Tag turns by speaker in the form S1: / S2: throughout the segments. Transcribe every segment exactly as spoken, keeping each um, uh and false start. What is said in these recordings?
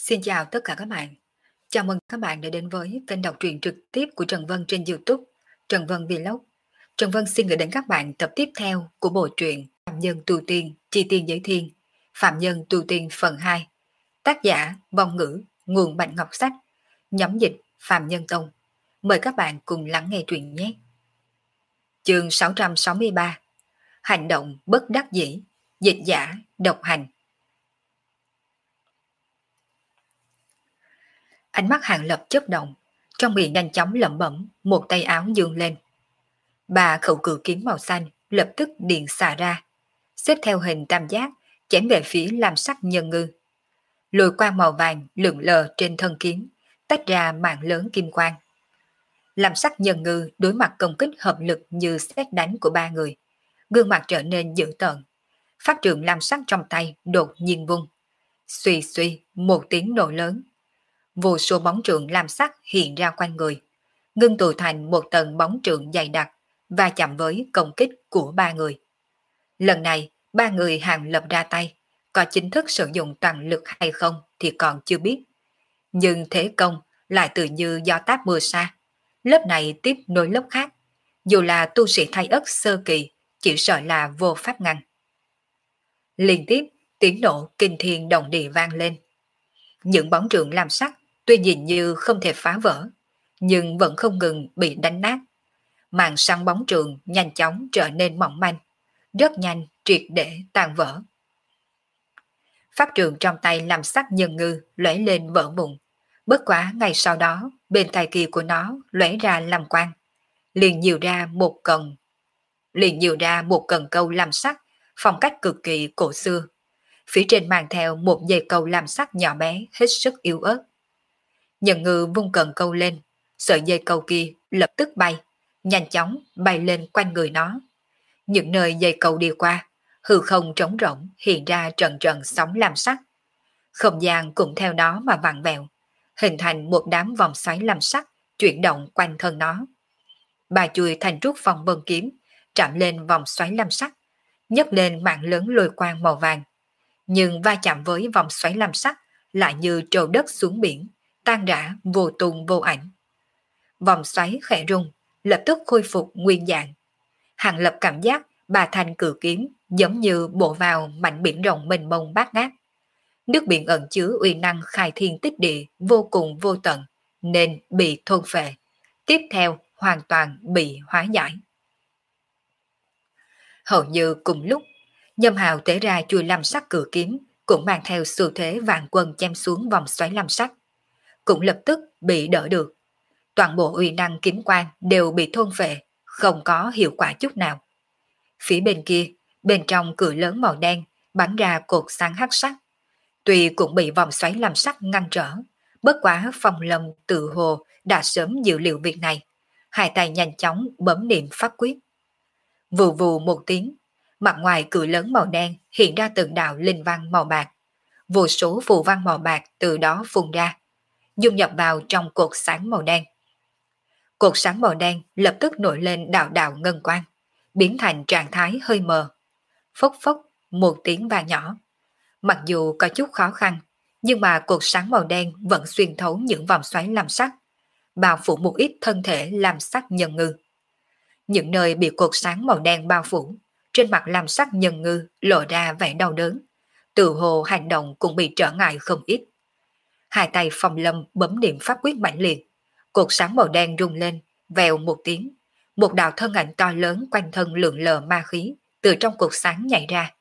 S1: Xin chào tất cả các bạn. Chào mừng các bạn đã đến với kênh đọc truyện trực tiếp của Trần Vân trên YouTube, Trần Vân Vlog. Trần Vân xin gửi đến các bạn tập tiếp theo của bộ truyện Phạm Nhân Tu Tiên, Chi Tiên Giới Thiên, Phạm Nhân Tu Tiên phần hai. Tác giả Vong Ngữ, nguồn Bạch Ngọc Sách, nhóm dịch Phạm Nhân Tông. Mời các bạn cùng lắng nghe truyện nhé. Chương sáu trăm sáu mươi ba. Hành động bất đắc dĩ, dịch giả độc hành. Ánh mắt Hàng Lập chớp động, trong miệng nhanh chóng lẩm bẩm, một tay áo dương lên. Ba khẩu cự kiếm màu xanh lập tức điện xà ra, xếp theo hình tam giác, chém về phía Lam Sắc Nhân Ngư. Lôi quang màu vàng lượn lờ trên thân kiếm, tách ra mảng lớn kim quang. Lam Sắc Nhân Ngư đối mặt công kích hợp lực như sét đánh của ba người, gương mặt trở nên dữ tợn. Pháp trượng lam sắc trong tay đột nhiên vung, suy suy một tiếng nổ lớn. Vô số bóng trượng lam sắc hiện ra quanh người, ngưng tụ thành một tầng bóng trượng dày đặc và chạm với công kích của ba người. Lần này, ba người Hàng Lập ra tay, có chính thức sử dụng toàn lực hay không thì còn chưa biết. Nhưng thế công lại tự như gió táp mưa xa, lớp này tiếp nối lớp khác, dù là tu sĩ thay ất sơ kỳ, chỉ sợ là vô pháp ngăn. Liên tiếp, tiếng nổ kinh thiên động địa vang lên. Những bóng trượng lam sắc tuy nhìn như không thể phá vỡ, nhưng vẫn không ngừng bị đánh nát. Màn săn bóng trường nhanh chóng trở nên mỏng manh, rất nhanh triệt để tan vỡ. Pháp trường trong tay làm sắc nhân ngư lóe lên vỡ vụn, bất quá ngay sau đó bên tay kia của nó lóe ra làm quang, liền nhiều ra một cần, liền nhiều ra một cần câu làm sắc, phong cách cực kỳ cổ xưa. Phía trên mang theo một dây câu làm sắc nhỏ bé hết sức yếu ớt. Nhân ngư vung cần câu lên, sợi dây câu kia lập tức bay, nhanh chóng bay lên quanh người nó. Những nơi dây câu đi qua, hư không trống rỗng hiện ra trận trận sóng lam sắc. Không gian cũng theo đó mà vặn vẹo, hình thành một đám vòng xoáy lam sắc chuyển động quanh thân nó. Bà chui thành trúc phong vân kiếm, chạm lên vòng xoáy lam sắc, nhấc lên mạng lớn lôi quang màu vàng. Nhưng va chạm với vòng xoáy lam sắc lại như trầu đất xuống biển, tan rã vô tung vô ảnh. Vòng xoáy khẽ rung, lập tức khôi phục nguyên dạng. Hàng Lập cảm giác bà thanh cự kiếm giống như bộ vào mảnh biển rộng mênh mông bát ngát. Nước biển ẩn chứa uy năng khai thiên tích địa vô cùng vô tận, nên bị thôn phệ. Tiếp theo hoàn toàn bị hóa giải. Hầu như cùng lúc, Nhâm Hào tế ra chui lam sắc cự kiếm cũng mang theo xu thế vạn quân chém xuống vòng xoáy lam sắc, cũng lập tức bị đỡ được. Toàn bộ uy năng kiếm quang đều bị thôn phệ, không có hiệu quả chút nào. Phía bên kia, bên trong cửa lớn màu đen bắn ra cột sáng hắc sắc, tuy cũng bị vòng xoáy lam sắc ngăn trở, bất quá Phong Lâm tự hồ đã sớm dự liệu việc này, hai tay nhanh chóng bấm niệm pháp quyết. Vù vù một tiếng, mặt ngoài cửa lớn màu đen hiện ra từng đạo linh văn màu bạc, vô số phù văn màu bạc từ đó phun ra, dung nhập vào trong cột sáng màu đen. Cột sáng màu đen lập tức nổi lên đạo đạo ngân quang, biến thành trạng thái hơi mờ. Phốc phốc một tiếng vang nhỏ. Mặc dù có chút khó khăn, nhưng mà cột sáng màu đen vẫn xuyên thấu những vòng xoáy lam sắc, bao phủ một ít thân thể lam sắc nhân ngư. Những nơi bị cột sáng màu đen bao phủ, trên mặt lam sắc nhân ngư lộ ra vẻ đau đớn, tự hồ hành động cũng bị trở ngại không ít. Hai tay Phong Lâm bấm niệm pháp quyết mạnh liệt, cột sáng màu đen rung lên, vèo một tiếng, một đạo thân ảnh to lớn quanh thân lượn lờ ma khí từ trong cột sáng nhảy ra.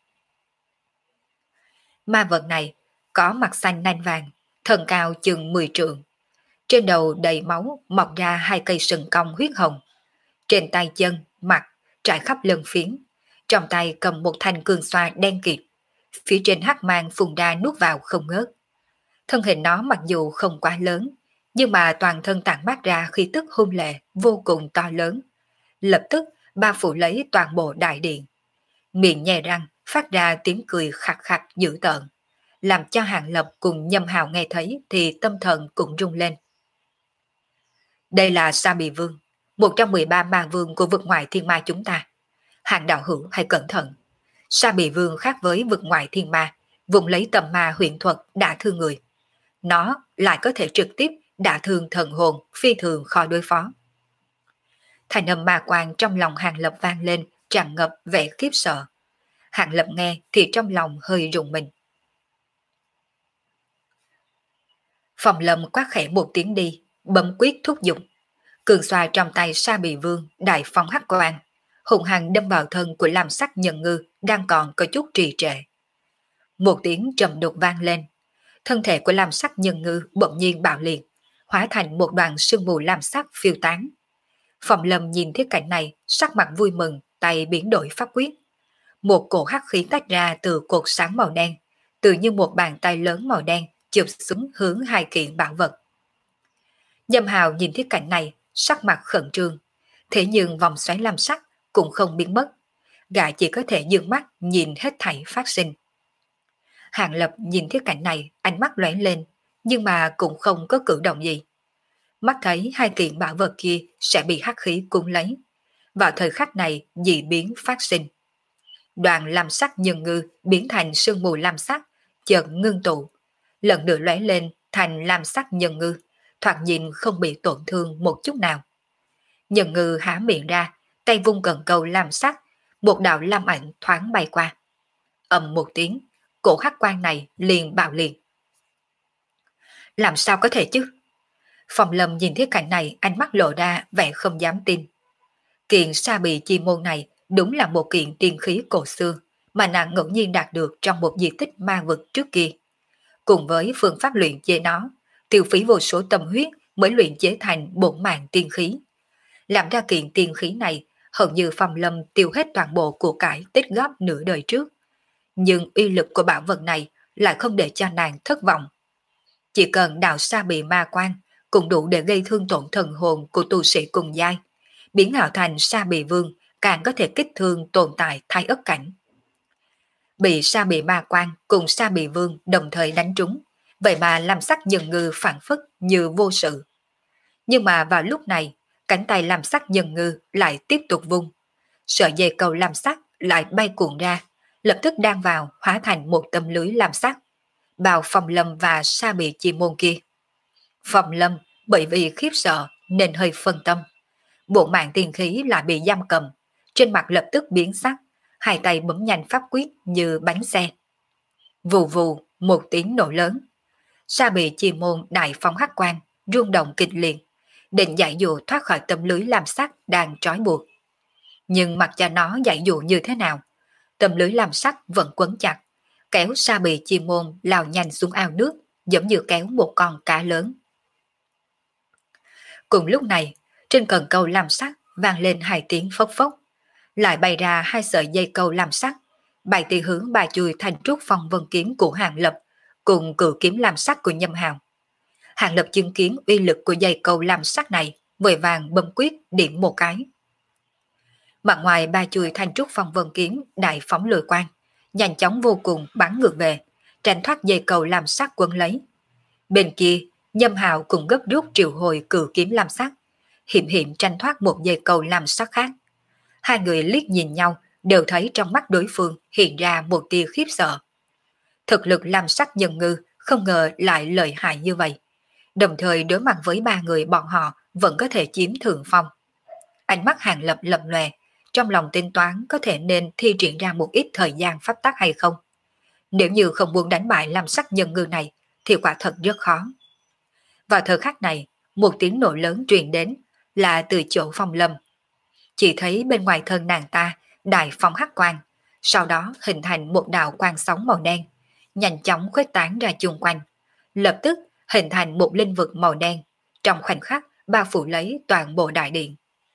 S1: Ma vật này có mặt xanh nanh vàng, thân cao chừng mười trượng, trên đầu đầy máu mọc ra hai cây sừng cong huyết hồng, trên tay chân, mặt trải khắp lưng phiến, trong tay cầm một thanh cương xoa đen kịt, phía trên hắc mang phun ra nuốt vào không ngớt. Thân hình nó mặc dù không quá lớn, nhưng mà toàn thân tản mát ra khí tức hung lệ vô cùng to lớn, lập tức bao phủ lấy toàn bộ đại điện. Miệng nhè răng phát ra tiếng cười khạc khạc dữ tợn, làm cho Hàng Lập cùng Nhâm Hào nghe thấy thì tâm thần cũng rung lên. Đây là Sa Bì Vương, một trong mười ba ma vương của vực ngoại thiên ma chúng ta. Hàng đạo hữu hãy cẩn thận. Sa Bì Vương khác với vực ngoại thiên ma, vùng lấy tầm ma huyền thuật đã thương người. nó lại có thể trực tiếp đả thương thần hồn phi thường khó đối phó. Thành âm ma quan trong lòng Hàng Lập vang lên, tràn ngập vẻ khiếp sợ. Hàng Lập nghe thì trong lòng hơi rùng mình. Phòng Lâm quát khẽ một tiếng đi, bấm quyết thúc giục. Cường xoa trong tay Sa Bì Vương đại phóng hắc quang, hùng hăng đâm vào thân của Lam Sắc Nhân Ngư đang còn có chút trì trệ. Một tiếng trầm đục vang lên, thân thể của Lam Sắc Nhân Ngư bỗng nhiên bạo liệt, hóa thành một đoàn sương mù lam sắc phiêu tán. Phòng Lâm nhìn thấy cảnh này, sắc mặt vui mừng, tay biến đổi pháp quyết. Một cổ hắc khí tách ra từ cột sáng màu đen, tự như một bàn tay lớn màu đen chụp xuống hướng hai kiện bảo vật. Nhâm Hào nhìn thấy cảnh này, sắc mặt khẩn trương, thế nhưng vòng xoáy lam sắc cũng không biến mất, gã chỉ có thể dương mắt nhìn hết thảy phát sinh. Hàng Lập nhìn thấy cảnh này, ánh mắt lóe lên, nhưng mà cũng không có cử động gì. Mắt thấy hai kiện bảo vật kia sẽ bị hắc khí cuốn lấy. Vào thời khắc này, dị biến phát sinh. Đoàn lam sắc nhân ngư biến thành sương mù lam sắc, chợt ngưng tụ, lần nữa lóe lên thành lam sắc nhân ngư, thoạt nhìn không bị tổn thương một chút nào. Nhân ngư há miệng ra, tay vung cần câu lam sắc, một đạo lam ảnh thoáng bay qua. Ầm một tiếng, cổ hắc quang này liền bạo liệt. Làm sao có thể chứ? Phòng Lâm nhìn thấy cảnh này, ánh mắt lộ ra vẻ không dám tin. Kiện Sa Bì Chi Môn này đúng là một kiện tiên khí cổ xưa mà nàng ngẫu nhiên đạt được trong một di tích ma vực trước kia. Cùng với phương pháp luyện chế nó, tiêu phí vô số tâm huyết mới luyện chế thành bổn mạng tiên khí. Làm ra kiện tiên khí này, hầu như Phòng Lâm tiêu hết toàn bộ của cải tích góp nửa đời trước. Nhưng uy lực của bảo vật này lại không để cho nàng thất vọng. Chỉ cần đào Sa Bì ma quan cũng đủ để gây thương tổn thần hồn của tu sĩ cùng giai, biến hảo thành Sa Bì Vương càng có thể kích thương tồn tại thái ất cảnh. Bị Sa Bì ma quan cùng Sa Bì Vương đồng thời đánh trúng, vậy mà lam sắc nhân ngư phản phất như vô sự. Nhưng mà vào lúc này, cánh tay lam sắc nhân ngư lại tiếp tục vung. Sợi dây cầu lam sắc lại bay cuộn ra, lập tức đan vào hóa thành một tấm lưới lam sắc, bao Phòng Lâm và Sa Bì Chi Môn kia. Phòng Lâm bởi vì khiếp sợ nên hơi phân tâm. Bộ mạng tiên khí lại bị giam cầm, trên mặt lập tức biến sắc, hai tay bấm nhanh pháp quyết như bánh xe. Vù vù một tiếng nổ lớn, Sa Bì Chi Môn đại phóng hắc quang, rung động kịch liệt, định giải dụ thoát khỏi tấm lưới lam sắc đang trói buộc. Nhưng mặc cho nó giải dụ như thế nào, tấm lưới lam sắc vẫn quấn chặt, kéo Sa Bì Chi Môn lao nhanh xuống ao nước, giống như kéo một con cá lớn. Cùng lúc này, trên cần câu lam sắc vang lên hai tiếng phốc phốc, lại bày ra hai sợi dây câu lam sắc, bay từ hướng ba chui thành trúc phong vân kiếm của Hàng Lập cùng cự kiếm lam sắc của Nhâm Hào. Hàng Lập chứng kiến uy lực của dây câu lam sắc này, vội vàng bấm quyết điểm một cái. Mặt ngoài ba chui thành trúc phong vân kiếm đại phóng lôi quang, nhanh chóng vô cùng bắn ngược về, tránh thoát dây cầu lam sắc quấn lấy. Bên kia, Nhâm Hào cùng gấp rút triệu hồi cự kiếm lam sắc, hiểm hiểm tranh thoát một dây cầu lam sắc khác. Hai người liếc nhìn nhau, đều thấy trong mắt đối phương hiện ra một tia khiếp sợ. Thực lực lam sắc nhân ngư không ngờ lại lợi hại như vậy. Đồng thời đối mặt với ba người bọn họ vẫn có thể chiếm thượng phong. Ánh mắt Hàng Lập lập lòe, trong lòng tính toán có thể nên thi triển ra một ít thời gian pháp tắc hay không. Nếu như không muốn đánh bại lam sắc nhân ngư này thì quả thật rất khó. Vào thời khắc này, một tiếng nổ lớn truyền đến là từ chỗ Phong Lâm. Chỉ thấy bên ngoài thân nàng ta đại phong hắc quang, sau đó hình thành một đạo quang sóng màu đen, nhanh chóng khuếch tán ra chung quanh, lập tức hình thành một linh vực màu đen, trong khoảnh khắc bao phủ lấy toàn bộ đại điện.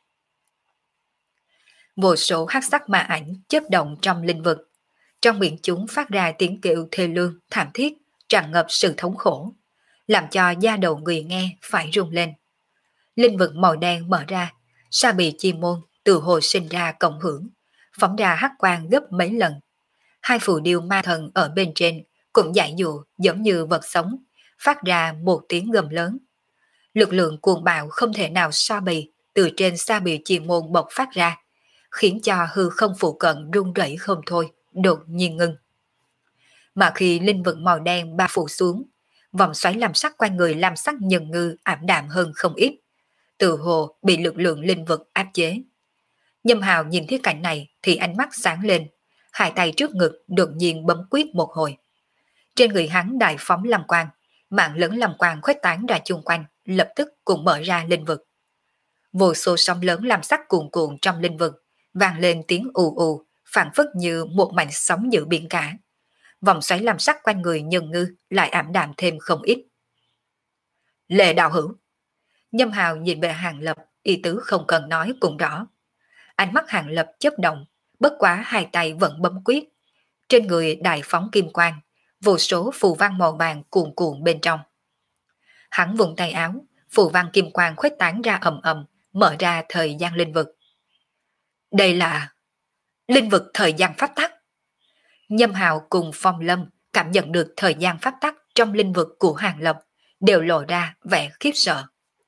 S1: Vô số hắc sắc ma ảnh chớp động trong linh vực, trong miệng chúng phát ra tiếng kêu thê lương thảm thiết, tràn ngập sự thống khổ, làm cho da đầu người nghe phải rung lên. Linh vực màu đen mở ra, Sa Bì Chi Môn từ hồ sinh ra cộng hưởng, phóng ra hắc quang gấp mấy lần. Hai phù điêu ma thần ở bên trên cũng giải dụ giống như vật sống, phát ra một tiếng gầm lớn. Lực lượng cuồng bạo không thể nào so bì từ trên Sa Bì Chi Môn bộc phát ra, khiến cho hư không phụ cận rung rẩy không thôi, đột nhiên ngưng. Mà khi linh vực màu đen bao phủ xuống, vòng xoáy làm sắc quanh người làm sắc Nhân Ngư ảm đạm hơn không ít, từ hồ bị lực lượng linh vực áp chế. Nhâm Hào nhìn thấy cảnh này thì ánh mắt sáng lên, hai tay trước ngực đột nhiên bấm quyết một hồi. Trên người hắn đại phóng lâm quang, mạng lớn lâm quang khuếch tán ra chung quanh, lập tức cũng mở ra linh vực. Vô số sóng lớn làm sắc cuồn cuộn trong linh vực, vang lên tiếng ù ù, phản phất như một mảnh sóng giữa biển cả. Vòng xoáy làm sắc quanh người Nhân Ngư lại ảm đạm thêm không ít. Lệ đạo hữu. Nhâm Hào nhìn về Hàng Lập, ý tứ không cần nói cũng rõ. Ánh mắt Hàng Lập chớp động, bất quá hai tay vẫn bấm quyết. Trên người đại phóng kim quang, vô số phù văn màu vàng cuồn cuộn bên trong. Hắn vùng tay áo, phù văn kim quang khuếch tán ra ầm ầm, mở ra thời gian linh vực. Đây là linh vực thời gian pháp tắc. Nhâm Hào cùng Phong Lâm cảm nhận được thời gian pháp tắc trong linh vực của Hàng Lập, đều lộ ra vẻ khiếp sợ.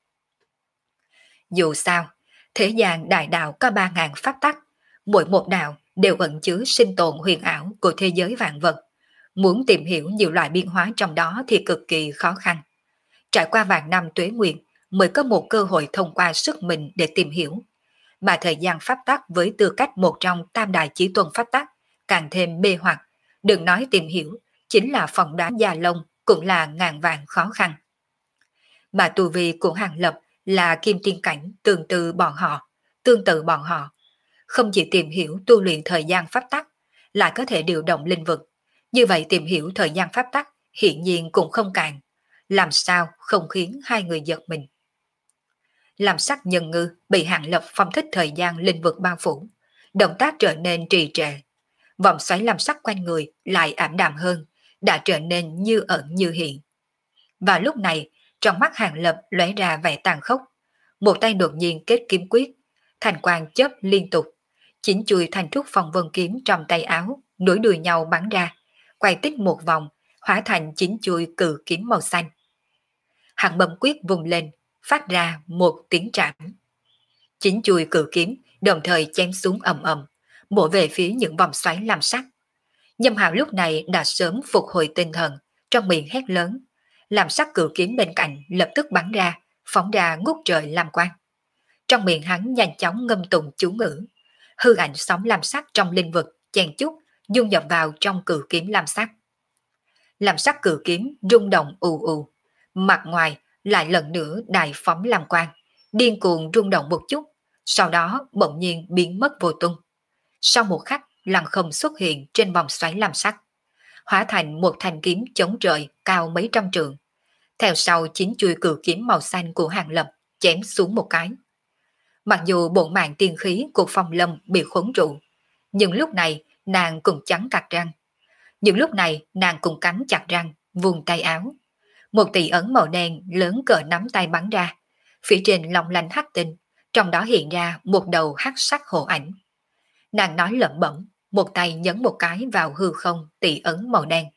S1: Dù sao, thế gian đại đạo có ba ngàn pháp tắc, mỗi một đạo đều ẩn chứa sinh tồn huyền ảo của thế giới vạn vật. Muốn tìm hiểu nhiều loại biến hóa trong đó thì cực kỳ khó khăn. Trải qua vạn năm tuế nguyện mới có một cơ hội thông qua sức mình để tìm hiểu. Mà thời gian pháp tắc với tư cách một trong tam đại chí tuần pháp tắc càng thêm mê hoặc, đừng nói tìm hiểu, chính là phỏng đoán gia lông cũng là ngàn vạn khó khăn. Mà tu vi của Hàng Lập là kim tiên cảnh tương tự bọn họ, tương tự bọn họ, không chỉ tìm hiểu tu luyện thời gian pháp tắc, lại có thể điều động linh vực. Như vậy tìm hiểu thời gian pháp tắc hiển nhiên cũng không cạn, làm sao không khiến hai người giật mình. Làm sắc Nhân Ngư bị Hàng Lập phong thích thời gian linh vực bao phủ, động tác trở nên trì trệ. Vòng xoáy làm sắc quanh người lại ảm đạm hơn, đã trở nên như ẩn như hiện. Và lúc này, trong mắt Hàng Lập lóe ra vẻ tàn khốc, một tay đột nhiên kết kiếm quyết, thành quang chớp liên tục, chính chui thành trúc phong vân kiếm trong tay áo, nối đuôi nhau bắn ra, quay tích một vòng, hóa thành chính chui cự kiếm màu xanh. Hàng bấm quyết vùng lên, phát ra một tiếng trảm. Chính chui cự kiếm đồng thời chém xuống ầm ầm, bổ về phía những vòng xoáy làm sắc. Nhâm Hào lúc này đã sớm phục hồi tinh thần, trong miệng hét lớn, làm sắc cự kiếm bên cạnh lập tức bắn ra, phóng ra ngút trời làm quang. Trong miệng hắn nhanh chóng ngâm tụng chú ngữ, hư ảnh sóng làm sắc trong linh vực chèn chút dung nhập vào trong cự kiếm làm sắc. Làm sắc cự kiếm rung động ù ù, mặt ngoài lại lần nữa đại phóng làm quang, điên cuồng rung động một chút, sau đó bỗng nhiên biến mất vô tung. Sau một khắc lăng không xuất hiện trên vòng xoáy làm sắc, hóa thành một thanh kiếm chống trời cao mấy trăm trượng. Theo sau chính chuôi cự kiếm màu xanh của Hàng Lập chém xuống một cái. Mặc dù bổn mạng tiên khí của Phong Lâm bị khốn trụ, nhưng lúc này nàng cũng cắn chặt răng. Nhưng lúc này nàng cũng cắn chặt răng, vùng tay áo. Một tỷ ấn màu đen lớn cỡ nắm tay bắn ra, phía trên long lanh hắc tinh, trong đó hiện ra một đầu hắc sắc hộ ảnh. Nàng nói lẩm bẩm, một tay nhấn một cái vào hư không tỷ ấn màu đen.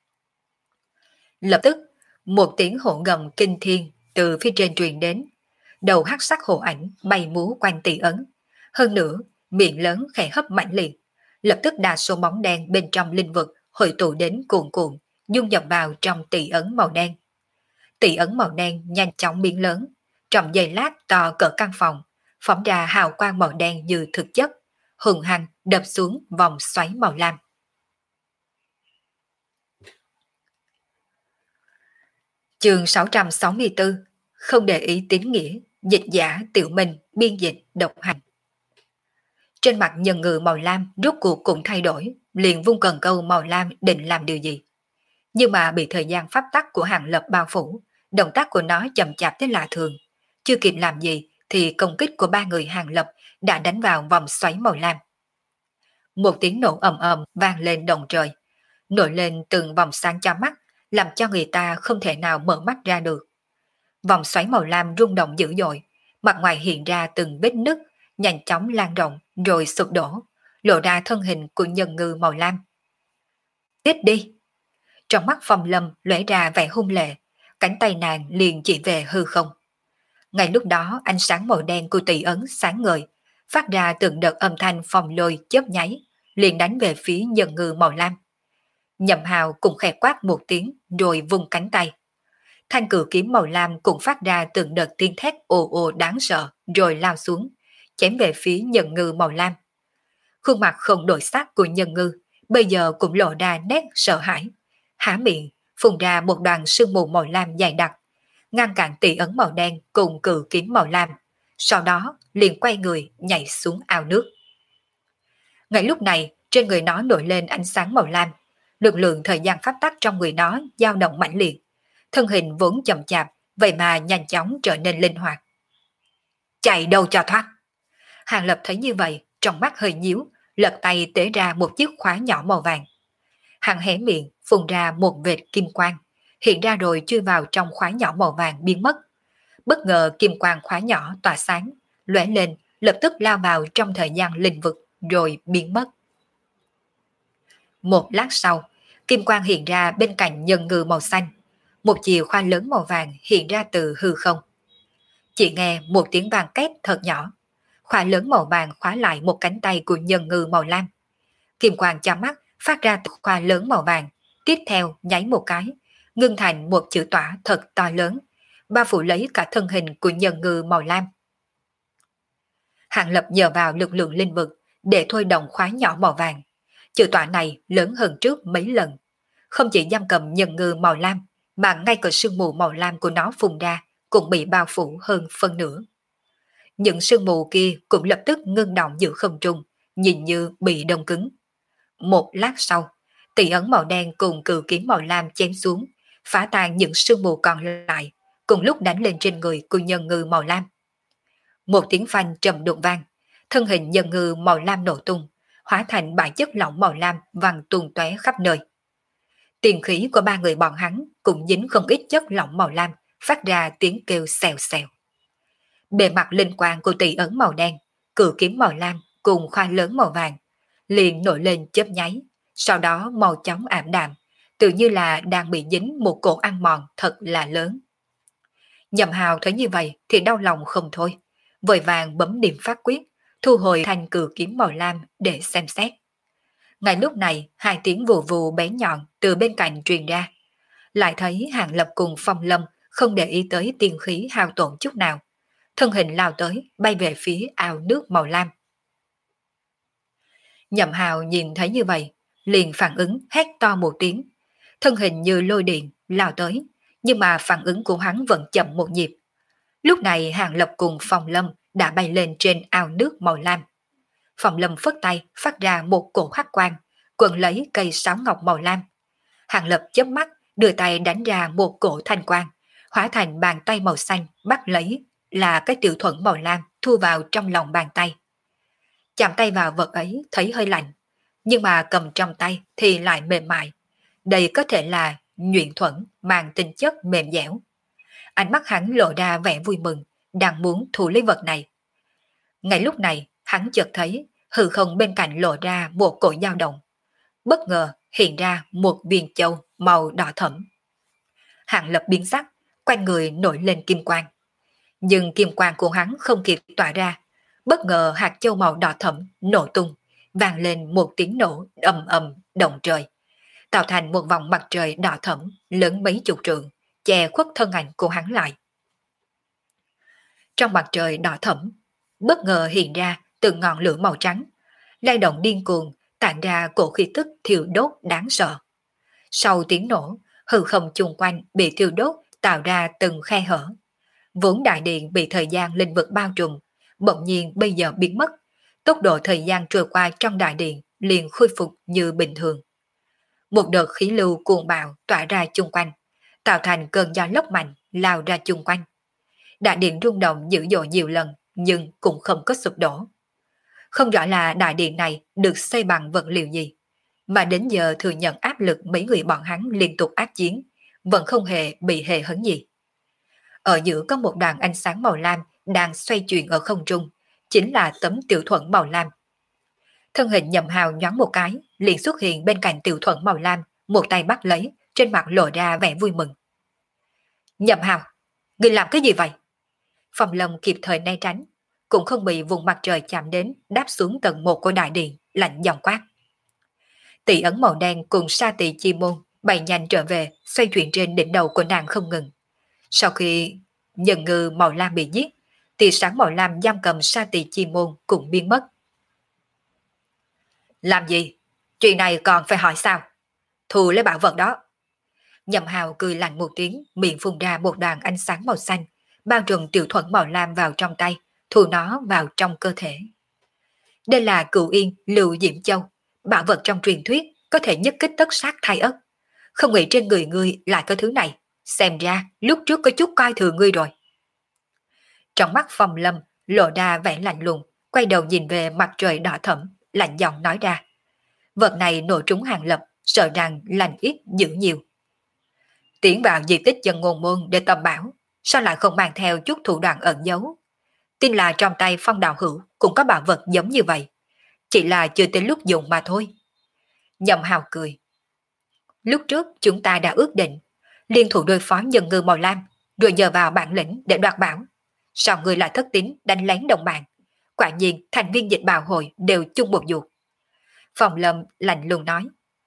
S1: Lập tức, một tiếng hộ ngầm kinh thiên từ phía trên truyền đến, đầu hắc sắc hộ ảnh bay múa quanh tỷ ấn. Hơn nữa, miệng lớn khẽ hấp mạnh liệt, lập tức đa số bóng đen bên trong linh vực hội tụ đến cuồn cuộn, dung nhập vào trong tỷ ấn màu đen. Tỷ ấn màu đen nhanh chóng biến lớn, trong giây lát to cỡ căn phòng, phóng ra hào quang màu đen như thực chất, hùng hăng đập xuống vòng xoáy màu lam. Chương sáu trăm sáu mươi tư, không để ý tín nghĩa, dịch giả Tiểu Minh, biên dịch độc hành. Trên mặt Nhân Ngư màu lam rốt cuộc cũng thay đổi, liền vung cần câu màu lam định làm điều gì. Nhưng mà bị thời gian pháp tắc của Hàng Lập bao phủ, động tác của nó chậm chạp tới lạ thường. Chưa kịp làm gì thì công kích của ba người Hàng Lập đã đánh vào vòng xoáy màu lam. Một tiếng nổ ầm ầm vang lên động trời, nổi lên từng vòng sáng cho mắt, làm cho người ta không thể nào mở mắt ra được. Vòng xoáy màu lam rung động dữ dội, mặt ngoài hiện ra từng vết nứt, nhanh chóng lan rộng rồi sụp đổ, lộ ra thân hình của Nhân Ngư màu lam. Tiếp đi! Trong mắt Phong Lâm lóe ra vẻ hung lệ, cánh tay nàng liền chỉ về hư không. Ngay lúc đó ánh sáng màu đen của tỷ ấn sáng ngời, phát ra từng đợt âm thanh phòng lôi chớp nháy, liền đánh về phía Nhân Ngư màu lam. Nhậm Hào cũng khẽ quát một tiếng rồi vung cánh tay. Thanh cử kiếm màu lam cũng phát ra từng đợt tiếng thét ồ ồ đáng sợ rồi lao xuống, chém về phía nhân ngư màu lam. Khuôn mặt không đổi sắc của nhân ngư bây giờ cũng lộ ra nét sợ hãi, há miệng phun ra một đoàn sương mù màu lam dày đặc, ngăn cản tỷ ấn màu đen cùng cự kiếm màu lam, sau đó liền quay người nhảy xuống ao nước. Ngay lúc này trên người nó nổi lên ánh sáng màu lam, lực lượng thời gian pháp tắc trong người nó dao động mãnh liệt, thân hình vốn chậm chạp vậy mà nhanh chóng trở nên linh hoạt. Chạy đâu cho thoát! Hàng Lập thấy như vậy, trong mắt hơi nhíu, lật tay tế ra một chiếc khóa nhỏ màu vàng. Hắn hé miệng, phun ra một vệt kim quang, hiện ra rồi chui vào trong khóa nhỏ màu vàng biến mất. Bất ngờ kim quang khóa nhỏ tỏa sáng, lóe lên, lập tức lao vào trong thời gian linh vực, rồi biến mất. Một lát sau, kim quang hiện ra bên cạnh nhân ngư màu xanh, một chìa khóa lớn màu vàng hiện ra từ hư không. Chỉ nghe một tiếng vang két thật nhỏ, khóa lớn màu vàng khóa lại một cánh tay của nhân ngư màu lam. Kim quang chói mắt phát ra từ khóa lớn màu vàng, tiếp theo nháy một cái, ngưng thành một chữ tỏa thật to lớn, bao phủ lấy cả thân hình của nhân ngư màu lam. Hàng Lập nhờ vào lực lượng linh vực để thôi động khóa nhỏ màu vàng. Chữ tỏa này lớn hơn trước mấy lần, không chỉ giam cầm nhân ngư màu lam, mà ngay cả sương mù màu lam của nó phun ra cũng bị bao phủ hơn phân nửa. Những sương mù kia cũng lập tức ngưng động giữa không trung, nhìn như bị đông cứng. Một lát sau, tỷ ấn màu đen cùng cự kiếm màu lam chém xuống, phá tan những sương mù còn lại, cùng lúc đánh lên trên người của nhân ngư màu lam. Một tiếng phanh trầm đục vang, thân hình nhân ngư màu lam nổ tung, hóa thành bãi chất lỏng màu lam văng tung tóe khắp nơi. Tiền khí của ba người bọn hắn cũng dính không ít chất lỏng màu lam, phát ra tiếng kêu xèo xèo. Bề mặt linh quang của tỷ ấn màu đen, cự kiếm màu lam cùng khoa lớn màu vàng liền nổi lên chớp nháy, sau đó màu chóng ảm đạm, tự như là đang bị dính một cỗ ăn mòn thật là lớn. Nhậm Hào thấy như vậy thì đau lòng không thôi, vội vàng bấm niệm pháp quyết, thu hồi thanh cự kiếm màu lam để xem xét. Ngay lúc này, hai tiếng vù vù bé nhọn từ bên cạnh truyền ra, lại thấy Hàng Lập cùng Phong Lâm không để ý tới tiên khí hao tổn chút nào, thân hình lao tới bay về phía ao nước màu lam. Nhậm Hào nhìn thấy như vậy, liền phản ứng hét to một tiếng, thân hình như lôi điện lao tới, nhưng mà phản ứng của hắn vẫn chậm một nhịp. Lúc này Hàng Lập cùng Phong Lâm đã bay lên trên ao nước màu lam. Phong Lâm phất tay phát ra một cổ hắc quang, quần lấy cây sáo ngọc màu lam. Hàng Lập chớp mắt đưa tay đánh ra một cổ thanh quang, hóa thành bàn tay màu xanh bắt lấy là cái tiểu thuẫn màu lam thu vào trong lòng bàn tay. Chạm tay vào vật ấy thấy hơi lạnh, nhưng mà cầm trong tay thì lại mềm mại. Đây có thể là nhuyễn thuẫn mang tính chất mềm dẻo. Ánh mắt hắn lộ ra vẻ vui mừng, đang muốn thu lấy vật này. Ngay lúc này, hắn chợt thấy hư không bên cạnh lộ ra một cỗ dao động. Bất ngờ hiện ra một viên châu màu đỏ thẫm. Hàng Lập biến sắc, quanh người nổi lên kim quang. Nhưng kim quang của hắn không kịp tỏa ra, bất ngờ hạt châu màu đỏ thẫm nổ tung, vang lên một tiếng nổ ầm ầm động trời, tạo thành một vòng mặt trời đỏ thẫm lớn mấy chục trượng, che khuất thân ảnh của hắn lại. Trong mặt trời đỏ thẫm, bất ngờ hiện ra từng ngọn lửa màu trắng, lay động điên cuồng, tản ra cổ khí tức thiêu đốt đáng sợ. Sau tiếng nổ, hư không chung quanh bị thiêu đốt tạo ra từng khe hở. Vốn đại điện bị thời gian linh vực bao trùm, bỗng nhiên bây giờ biến mất, tốc độ thời gian trôi qua trong đại điện liền khôi phục như bình thường. Một đợt khí lưu cuồng bạo tỏa ra chung quanh, tạo thành cơn gió lốc mạnh lao ra chung quanh. Đại điện rung động dữ dội nhiều lần nhưng cũng không có sụp đổ. Không rõ là đại điện này được xây bằng vật liệu gì, mà đến giờ thừa nhận áp lực mấy người bọn hắn liên tục ác chiến, vẫn không hề bị hề hấn gì. Ở giữa có một đoàn ánh sáng màu lam đang xoay chuyển ở không trung, chính là tấm tiểu thuẫn màu lam. Thân hình Nhậm Hào nhoáng một cái, liền xuất hiện bên cạnh tiểu thuẫn màu lam, một tay bắt lấy, trên mặt lộ ra vẻ vui mừng. Nhậm Hào, ngươi làm cái gì vậy? Phong Lâm kịp thời né tránh, cũng không bị vùng mặt trời chạm đến, đáp xuống tầng một của đại điện, lạnh giọng quát. Tỷ ấn màu đen cùng sa tỳ chi môn bay nhanh trở về, xoay chuyển trên đỉnh đầu của nàng không ngừng. Sau khi nhân ngư màu lam bị giết, tia sáng màu lam giam cầm sa tỳ chi môn cũng biến mất. Làm gì? Chuyện này còn phải hỏi sao? Thu lấy bảo vật đó. Nhậm Hào cười lạnh một tiếng, miệng phun ra một đoàn ánh sáng màu xanh, bao trùm tiểu thuẫn màu lam vào trong tay, thu nó vào trong cơ thể. Đây là Cửu Yên Lưu Diễm Châu, bảo vật trong truyền thuyết có thể nhất kích tất sát thai ất. Không nghĩ trên người ngươi lại có thứ này, xem ra lúc trước có chút coi thường ngươi rồi. Trong mắt Phong Lâm lộ ra vẻ lạnh lùng, quay đầu nhìn về mặt trời đỏ thẫm, lạnh giọng nói ra. Vật này nổ trúng Hàng Lập, sợ rằng lành ít dữ nhiều. Tiến vào di tích Chân Ngôn Môn để tầm bảo, sao lại không mang theo chút thủ đoạn ẩn giấu? Tin là trong tay Phong Đạo Hữu cũng có bảo vật giống như vậy, chỉ là chưa tới lúc dùng mà thôi. Nhậm Hào cười. Lúc trước chúng ta đã ước định, liên thủ đối phó nhân ngư màu lam, rồi nhờ vào bản lĩnh để đoạt bảo. Sao người lại thất tín đánh lén đồng bạn? Quả nhiên thành viên dịch bào hội đều chung một ruột. Phong Lâm lạnh lùng nói.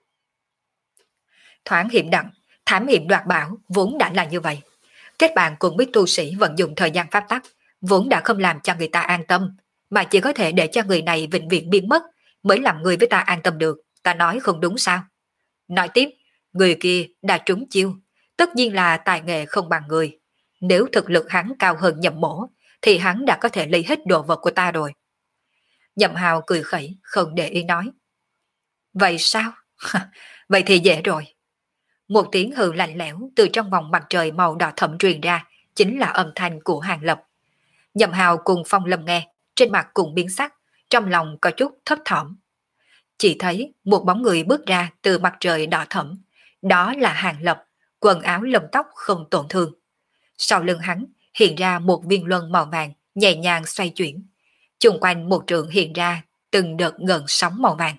S1: Thoáng hiểm đặng, thám hiểm đoạt bảo vốn đã là như vậy. Kết bạn cùng biết tu sĩ vận dụng thời gian pháp tắc, vốn đã không làm cho người ta an tâm, mà chỉ có thể để cho người này vĩnh viễn biến mất, mới làm người với ta an tâm được. Ta nói không đúng sao? Nói tiếp, người kia đã trúng chiêu, tất nhiên là tài nghệ không bằng người. Nếu thực lực hắn cao hơn Nhậm Mỗ, thì hắn đã có thể lấy hết đồ vật của ta rồi. Nhậm Hào cười khẩy, không để ý nói. Vậy sao? Vậy thì dễ rồi. Một tiếng hừ lạnh lẽo từ trong vòng mặt trời màu đỏ thẫm truyền ra, chính là âm thanh của Hàng Lập. Nhậm Hào cùng Phong Lâm nghe, trên mặt cùng biến sắc, trong lòng có chút thấp thỏm. Chỉ thấy một bóng người bước ra từ mặt trời đỏ thẫm, đó là Hàng Lập, quần áo lông tóc không tổn thương. Sau lưng hắn hiện ra một viên luân màu vàng nhẹ nhàng xoay chuyển, chung quanh một trường hiện ra từng đợt ngợn sóng màu vàng.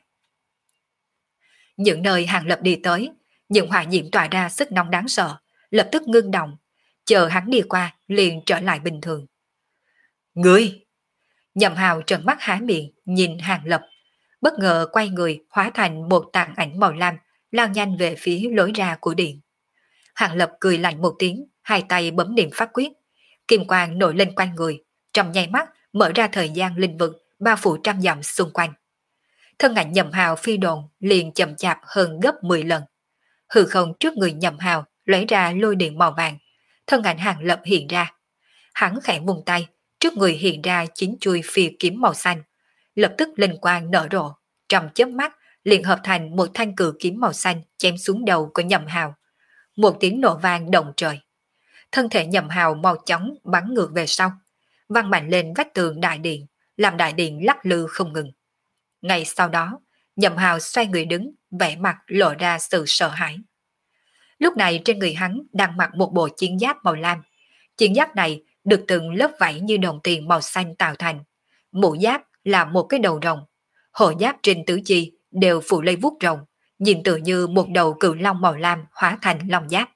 S1: Những nơi Hàng Lập đi tới, những hỏa diễm tỏa ra sức nóng đáng sợ, lập tức ngưng động, chờ hắn đi qua liền trở lại bình thường. Ngươi! Nhậm Hào trợn mắt há miệng nhìn Hàng Lập, bất ngờ quay người hóa thành một tàn ảnh màu lam, lao nhanh về phía lối ra của điện. Hàng Lập cười lạnh một tiếng, hai tay bấm niệm pháp quyết, kim quang nổi lên quanh người, trong nháy mắt mở ra thời gian linh vực bao phủ trăm dặm xung quanh. Thân ảnh Nhậm Hào phi đồn liền chậm chạp hơn gấp mười lần. Hư không trước người Nhậm Hào lấy ra lôi điện màu vàng, thân ảnh Hàng Lập hiện ra. Hắn khẽ vùng tay, trước người hiện ra chín chuôi phi kiếm màu xanh, lập tức linh quang nở rộ, trong chớp mắt liền hợp thành một thanh cự kiếm màu xanh chém xuống đầu của Nhậm Hào. Một tiếng nổ vang động trời. Thân thể Nhậm Hào mau chóng bắn ngược về sau, văng mạnh lên vách tường đại điện, làm đại điện lắc lư không ngừng. Ngay sau đó, Nhậm Hào xoay người đứng, vẻ mặt lộ ra sự sợ hãi. Lúc này trên người hắn đang mặc một bộ chiến giáp màu lam. Chiến giáp này được từng lớp vảy như đồng tiền màu xanh tạo thành. Mũ giáp là một cái đầu rồng. Hộ giáp trên tứ chi đều phủ lấy vuốt rồng, nhìn tự như một đầu cự long màu lam hóa thành long giáp.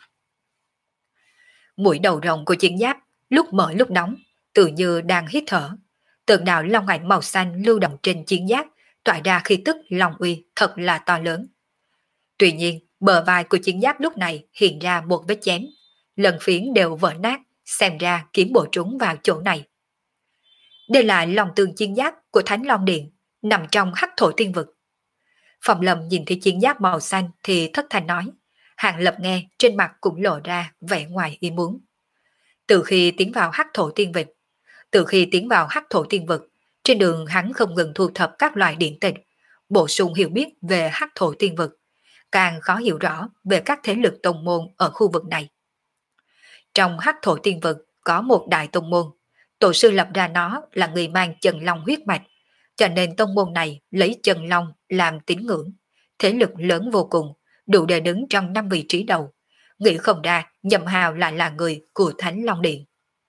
S1: Mũi đầu rồng của chiến giáp lúc mở lúc đóng, tự như đang hít thở. Từng đạo long ảnh màu xanh lưu động trên chiến giáp, tỏa ra khí tức long uy thật là to lớn. Tuy nhiên, bờ vai của chiến giáp lúc này hiện ra một vết chém, lần phiến đều vỡ nát, xem ra kiếm bổ trúng vào chỗ này. Đây là long tường chiến giáp của Thánh Long Điện, nằm trong hắc thổ tiên vực. Phong Lâm nhìn thấy chiến giáp màu xanh thì thất thanh nói. Hàng Lập nghe trên mặt cũng lộ ra vẻ ngoài ý muốn. Từ khi tiến vào hắc thổ tiên vực, từ khi tiến vào hắc thổ tiên vực, trên đường hắn không ngừng thu thập các loại điển tịch, bổ sung hiểu biết về hắc thổ tiên vực, càng khó hiểu rõ về các thế lực tông môn ở khu vực này. Trong hắc thổ tiên vực có một đại tông môn, tổ sư lập ra nó là người mang chân long huyết mạch, cho nên tông môn này lấy chân long làm tín ngưỡng, thế lực lớn vô cùng, đủ để đứng trong năm vị trí đầu. Nghĩ không ra Nhậm Hào lại là người của Thánh Long Điện.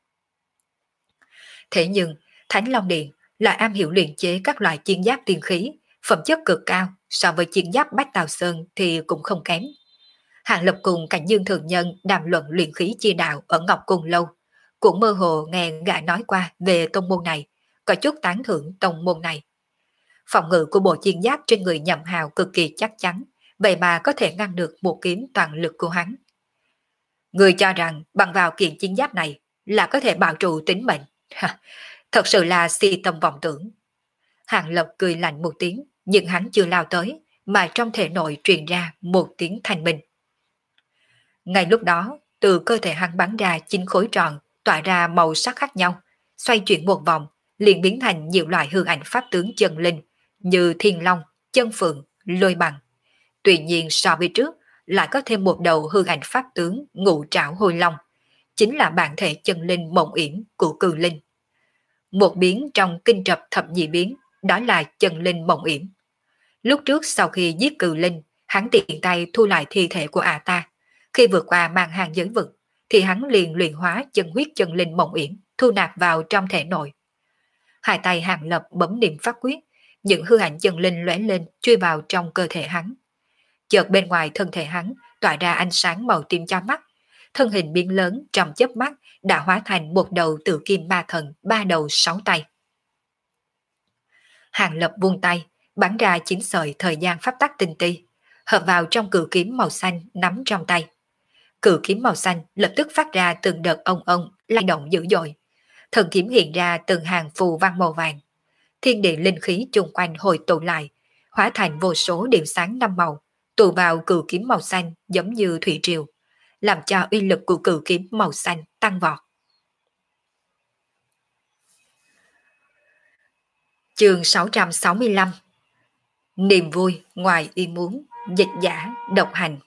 S1: Thế nhưng Thánh Long Điện là am hiểu luyện chế các loại chiến giáp tiên khí, phẩm chất cực cao, so với chiến giáp Bách Tào Sơn thì cũng không kém. Hàng Lập cùng Cảnh Dương Thường Nhân đàm luận luyện khí chi đạo ở Ngọc Cung Lâu, cũng mơ hồ nghe gã nói qua về tông môn này, có chút tán thưởng tông môn này. Phòng ngự của bộ chiến giáp trên người Nhậm Hào cực kỳ chắc chắn, vậy mà có thể ngăn được một kiếm toàn lực của hắn. Người cho rằng bằng vào kiện chiến giáp này là có thể bảo trụ tính mệnh. Ha, thật sự là si tâm vọng tưởng. Hàng Lập cười lạnh một tiếng, nhưng hắn chưa lao tới, mà trong thể nội truyền ra một tiếng thanh minh. Ngay lúc đó, từ cơ thể hắn bắn ra chín khối tròn, tỏa ra màu sắc khác nhau, xoay chuyển một vòng, liền biến thành nhiều loại hư ảnh pháp tướng chân linh, như thiên long, chân phượng, lôi bằng. Tuy nhiên so với trước, lại có thêm một đầu hư ảnh pháp tướng ngũ trảo hôi long, chính là bản thể chân linh mộng yểm của cừu linh. Một biến trong kinh trập thập nhị biến, đó là chân linh mộng yểm. Lúc trước sau khi giết cừu linh, hắn tiện tay thu lại thi thể của ả ta. Khi vượt qua màn hàng giới vực, thì hắn liền luyện hóa chân huyết chân linh mộng yểm, thu nạp vào trong thể nội. Hai tay Hàng Lập bấm niệm pháp quyết, những hư ảnh chân linh lóe lên chui vào trong cơ thể hắn. Chợt bên ngoài thân thể hắn tỏa ra ánh sáng màu tím cho mắt, thân hình biến lớn trong chớp mắt đã hóa thành một đầu tự kim ma thần ba đầu sáu tay. Hàng Lập buông tay, bắn ra chín sợi thời gian pháp tắc tinh ti, hợp vào trong cự kiếm màu xanh nắm trong tay. Cự kiếm màu xanh lập tức phát ra từng đợt ông ông lay động dữ dội. Thần kiếm hiện ra từng hàng phù văn màu vàng. Thiên địa linh khí chung quanh hồi tụ lại, hóa thành vô số điểm sáng năm màu, tụ vào cự kiếm màu xanh giống như thủy triều, làm cho uy lực của cự kiếm màu xanh tăng vọt. Chương sáu trăm sáu mươi lăm. Niềm vui ngoài ý muốn, dịch giả, độc hành.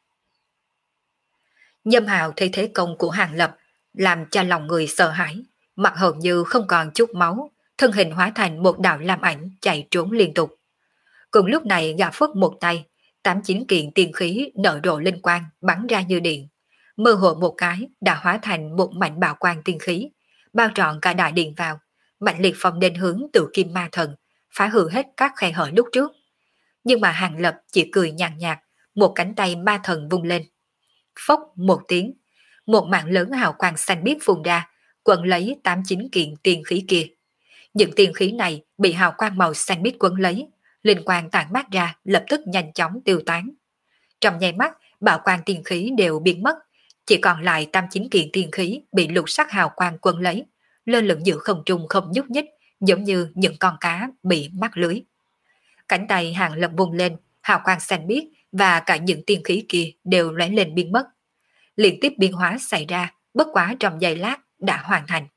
S1: Nhâm Hào thấy thế công của Hàng Lập, làm cho lòng người sợ hãi, mặt hầu như không còn chút máu, thân hình hóa thành một đạo lam ảnh chạy trốn liên tục. Cùng lúc này gã phất một tay, tám chín kiện tiên khí nở rộ linh quang bắn ra như điện, mơ hồ một cái đã hóa thành một mảnh bạo quang tiên khí, bao trọn cả đại điện vào, mạnh liệt phong đến hướng tự kim ma thần, phá hư hết các khe hở lúc trước. Nhưng mà Hàng Lập chỉ cười nhàn nhạt, một cánh tay ma thần vung lên. Phốc một tiếng, một mạng lớn hào quang xanh biếc phun ra, quấn lấy tám chín kiện tiên khí kia. Những tiên khí này bị hào quang màu xanh biếc quấn lấy, linh quang tản mát ra lập tức nhanh chóng tiêu tán. Trong nháy mắt, bảo quang tiên khí đều biến mất, chỉ còn lại tám chín kiện tiên khí bị lục sắc hào quang quấn lấy, lơ lửng giữa không trung không nhúc nhích, giống như những con cá bị mắc lưới. Cánh tay Hàng Lập vung lên, hào quang xanh biếc và cả những tiên khí kia đều lóe lên biến mất. Liên tiếp biến hóa xảy ra, bất quá trong giây lát đã hoàn thành.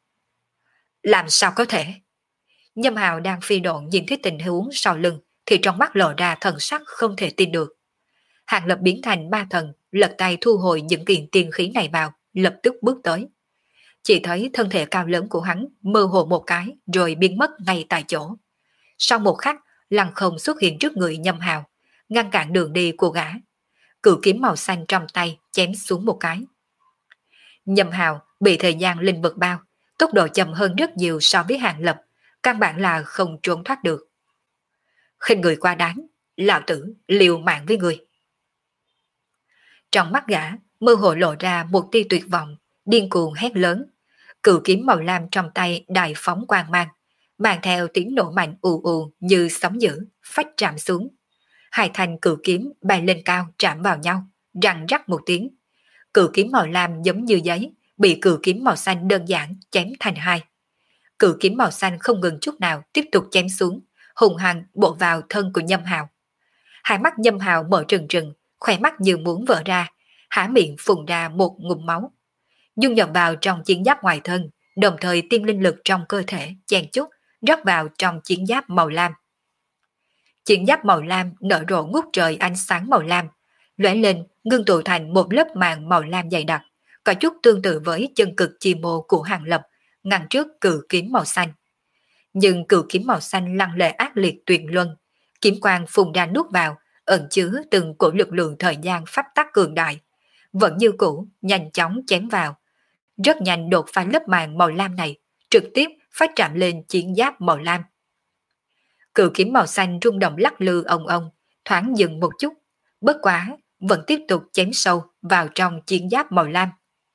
S1: Làm sao có thể? Nhâm Hào đang phi độn nhìn thấy tình huống sau lưng thì trong mắt lộ ra thần sắc không thể tin được. Hàng Lập biến thành ma thần, lật tay thu hồi những kiện tiên khí này vào, lập tức bước tới. Chỉ thấy thân thể cao lớn của hắn mơ hồ một cái rồi biến mất ngay tại chỗ. Sau một khắc, lăng không xuất hiện trước người Nhâm Hào, ngăn cản đường đi của gã. Cự kiếm màu xanh trong tay chém xuống một cái. Nhâm Hào bị thời gian linh vực bao, tốc độ chậm hơn rất nhiều so với Hàng Lập, căn bản là không trốn thoát được. Khinh người quá đáng, lão tử liều mạng với người. Trong mắt gã mơ hồ lộ ra một tia tuyệt vọng, điên cuồng hét lớn. Cự kiếm màu lam trong tay đại phóng quang mang, mang theo tiếng nổ mạnh ù ù như sóng dữ, phách chạm xuống. Hai thanh cự kiếm bay lên cao chạm vào nhau, răng rắc một tiếng. Cự kiếm màu lam giống như giấy, bị cự kiếm màu xanh đơn giản chém thành hai. Cự kiếm màu xanh không ngừng chút nào tiếp tục chém xuống, hùng hăng bổ vào thân của Nhâm Hào. Hai mắt Nhâm Hào mở trừng trừng, khỏe mắt như muốn vỡ ra, há miệng phun ra một ngụm máu. Dung nhập vào trong chiến giáp ngoài thân, đồng thời tiên linh lực trong cơ thể chen chút rót vào trong chiến giáp màu lam. Chiến giáp màu lam nở rộ ngút trời ánh sáng màu lam, lóe lên ngưng tụ thành một lớp màng màu lam dày đặc, có chút tương tự với chân cực chi mô của Hàng Lập, ngăn trước cự kiếm màu xanh. Nhưng cự kiếm màu xanh lăng lệ ác liệt tuyệt luân, kiếm quang phun ra nuốt vào, ẩn chứa từng cổ lực lượng thời gian pháp tắc cường đại, vẫn như cũ nhanh chóng chém vào, rất nhanh đột phá lớp màng màu lam này, trực tiếp phát chạm lên chiến giáp màu lam. Cự kiếm màu xanh rung động lắc lư ông ông, thoáng dừng một chút, bất quá vẫn tiếp tục chém sâu vào trong chiến giáp màu lam.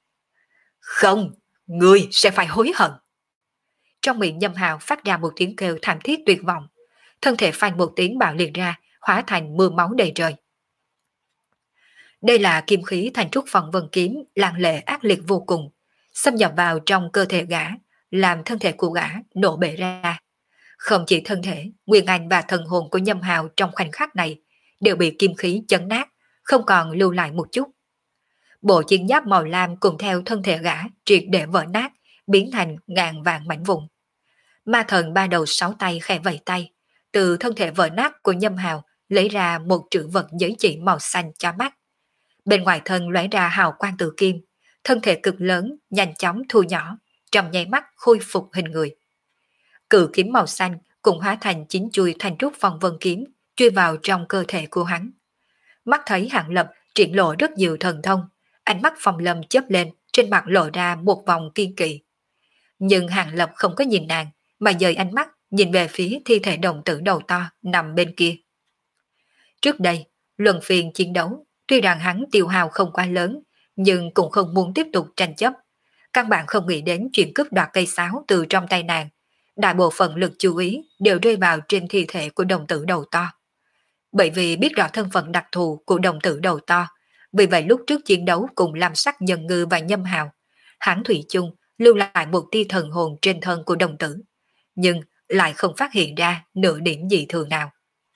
S1: Không, ngươi sẽ phải hối hận. Trong miệng Nhâm Hào phát ra một tiếng kêu thảm thiết tuyệt vọng, thân thể phanh một tiếng bạo liệt ra, hóa thành mưa máu đầy trời. Đây là kim khí thành trúc phong vân kiếm lăng lệ ác liệt vô cùng, xâm nhập vào trong cơ thể gã, làm thân thể của gã nổ bể ra. Không chỉ thân thể, nguyên anh và thần hồn của Nhâm Hào trong khoảnh khắc này đều bị kim khí chấn nát, không còn lưu lại một chút. Bộ chiến giáp màu lam cùng theo thân thể gã triệt để vỡ nát, biến thành ngàn vạn mảnh vụn. Ma thần ba đầu sáu tay khẽ vẫy tay, từ thân thể vỡ nát của Nhâm Hào lấy ra một trữ vật giới chỉ màu xanh chói mắt. Bên ngoài thân lóe ra hào quang từ kim, thân thể cực lớn nhanh chóng thu nhỏ, trong nháy mắt khôi phục hình người. Cự kiếm màu xanh cũng hóa thành chín chuôi thành trúc phong vân kiếm, chui vào trong cơ thể của hắn. Mắt thấy Hạng Lập triển lộ rất nhiều thần thông, ánh mắt Phong Lâm chớp lên, trên mặt lộ ra một vòng kiên kỵ. Nhưng Hạng Lập không có nhìn nàng, mà dời ánh mắt nhìn về phía thi thể đồng tử đầu to nằm bên kia. Trước đây, luân phiên chiến đấu, tuy rằng hắn tiêu hao không quá lớn, nhưng cũng không muốn tiếp tục tranh chấp. Căn bản không nghĩ đến chuyện cướp đoạt cây sáo từ trong tay nàng. Đại bộ phận lực chú ý đều rơi vào trên thi thể của đồng tử đầu to. Bởi vì biết rõ thân phận đặc thù của đồng tử đầu to, vì vậy lúc trước chiến đấu cùng Lam Sắc Nhân Ngư và Nhâm Hào, hắn thủy chung lưu lại một tia thần hồn trên thân của đồng tử, nhưng lại không phát hiện ra nửa điểm dị thường nào.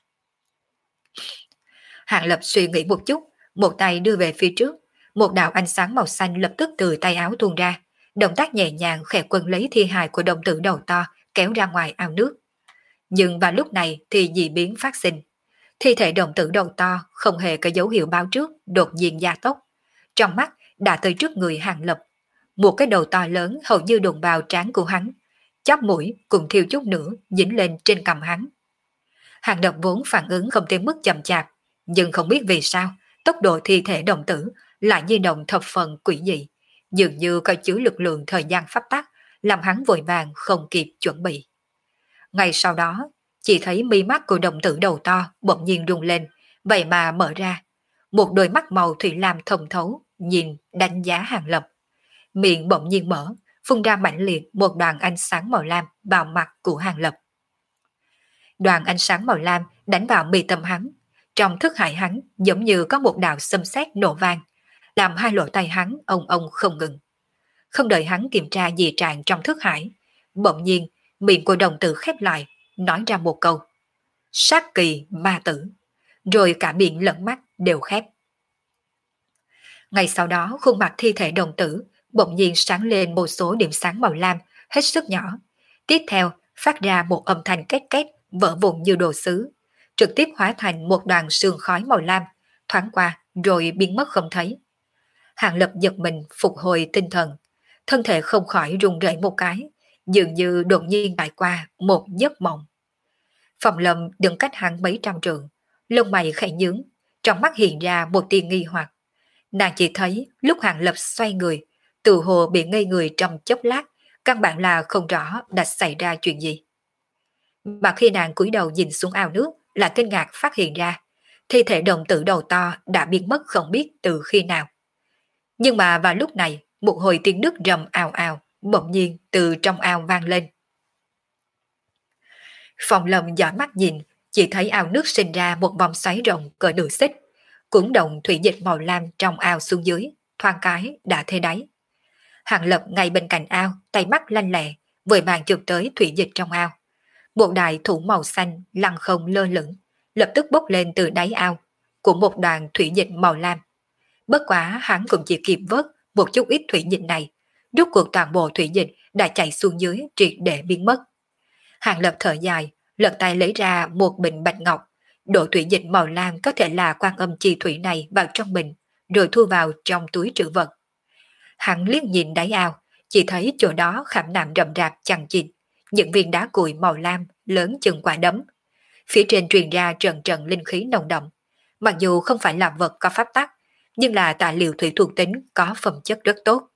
S1: Hạng Lập suy nghĩ một chút, một tay đưa về phía trước, một đạo ánh sáng màu xanh lập tức từ tay áo tuôn ra, động tác nhẹ nhàng khẽ quấn lấy thi hài của đồng tử đầu to kéo ra ngoài ao nước. Nhưng vào lúc này thì dị biến phát sinh. Thi thể đồng tử đầu to không hề có dấu hiệu báo trước, đột nhiên gia tốc. Trong mắt đã tới trước người Hạng Lập. Một cái đầu to lớn hầu như đụng vào trán của hắn, chóp mũi cùng thiêu chút nữa dính lên trên cằm hắn. Hạng Lập vốn phản ứng không tới mức chậm chạp, nhưng không biết vì sao tốc độ thi thể đồng tử lại di động thập phần quỷ dị, dường như có chứa lực lượng thời gian pháp tắc, làm hắn vội vàng không kịp chuẩn bị. Ngay sau đó, chỉ thấy mi mắt của đồng tử đầu to bỗng nhiên rung lên, vậy mà mở ra. Một đôi mắt màu thủy lam thông thấu, nhìn, đánh giá Hạng Lập. Miệng bỗng nhiên mở, phun ra mãnh liệt một đoàn ánh sáng màu lam vào mặt của Hạng Lập. Đoàn ánh sáng màu lam đánh vào mi tâm hắn. Trong thức hải hắn giống như có một đạo xâm xét nổ vang, làm hai lỗ tay hắn ông ông không ngừng. Không đợi hắn kiểm tra dị trạng trong thức hải, bỗng nhiên miệng của đồng tử khép lại, nói ra một câu: sát kỳ ma tử, rồi cả miệng lẫn mắt đều khép. Ngay sau đó khuôn mặt thi thể đồng tử bỗng nhiên sáng lên một số điểm sáng màu lam hết sức nhỏ, tiếp theo phát ra một âm thanh két két vỡ vụn như đồ sứ, trực tiếp hóa thành một đoàn sương khói màu lam, thoáng qua rồi biến mất không thấy. Hạng Lập giật mình phục hồi tinh thần, thân thể không khỏi run rẩy một cái, dường như đột nhiên trải qua một giấc mộng. Phòng Lâm đứng cách hắn mấy trăm trượng, lông mày khẽ nhướng, trong mắt hiện ra một tia nghi hoặc. Nàng chỉ thấy lúc Hạng Lập xoay người, tự hồ bị ngây người trong chốc lát, căn bản là không rõ đã xảy ra chuyện gì. Mà khi nàng cúi đầu nhìn xuống ao nước, là kinh ngạc phát hiện ra thi thể đồng tử đầu to đã biến mất không biết từ khi nào. Nhưng mà vào lúc này, một hồi tiếng nước rầm ào ào bỗng nhiên từ trong ao vang lên. Phòng Lâm dõi mắt nhìn, chỉ thấy ao nước sinh ra một vòng xoáy rộng cỡ nửa xích, cuốn động thủy dịch màu lam trong ao xuống dưới, thoáng cái đã thấy đáy. Hạng Lập ngay bên cạnh ao, tay mắt lanh lẹ, vội vàng chụp tới thủy dịch trong ao. Một đại thủ màu xanh lăn không lơ lửng, lập tức bốc lên từ đáy ao của một đoàn thủy dịch màu lam. Bất quá hắn cũng chỉ kịp vớt một chút ít thủy dịch này, rút cuộc toàn bộ thủy dịch đã chảy xuống dưới triệt để biến mất. Hạng Lập thở dài, lật tay lấy ra một bình bạch ngọc, đổ thủy dịch màu lam có thể là quan âm chi thủy này vào trong bình, rồi thu vào trong túi trữ vật. Hắn liếc nhìn đáy ao, chỉ thấy chỗ đó khảm nạm rậm rạp chằng chịt, những viên đá cuội màu lam lớn chừng quả đấm. Phía trên truyền ra trận trận linh khí nồng đậm. Mặc dù không phải là vật có pháp tắc, nhưng là tài liệu thủy thuộc tính có phẩm chất rất tốt.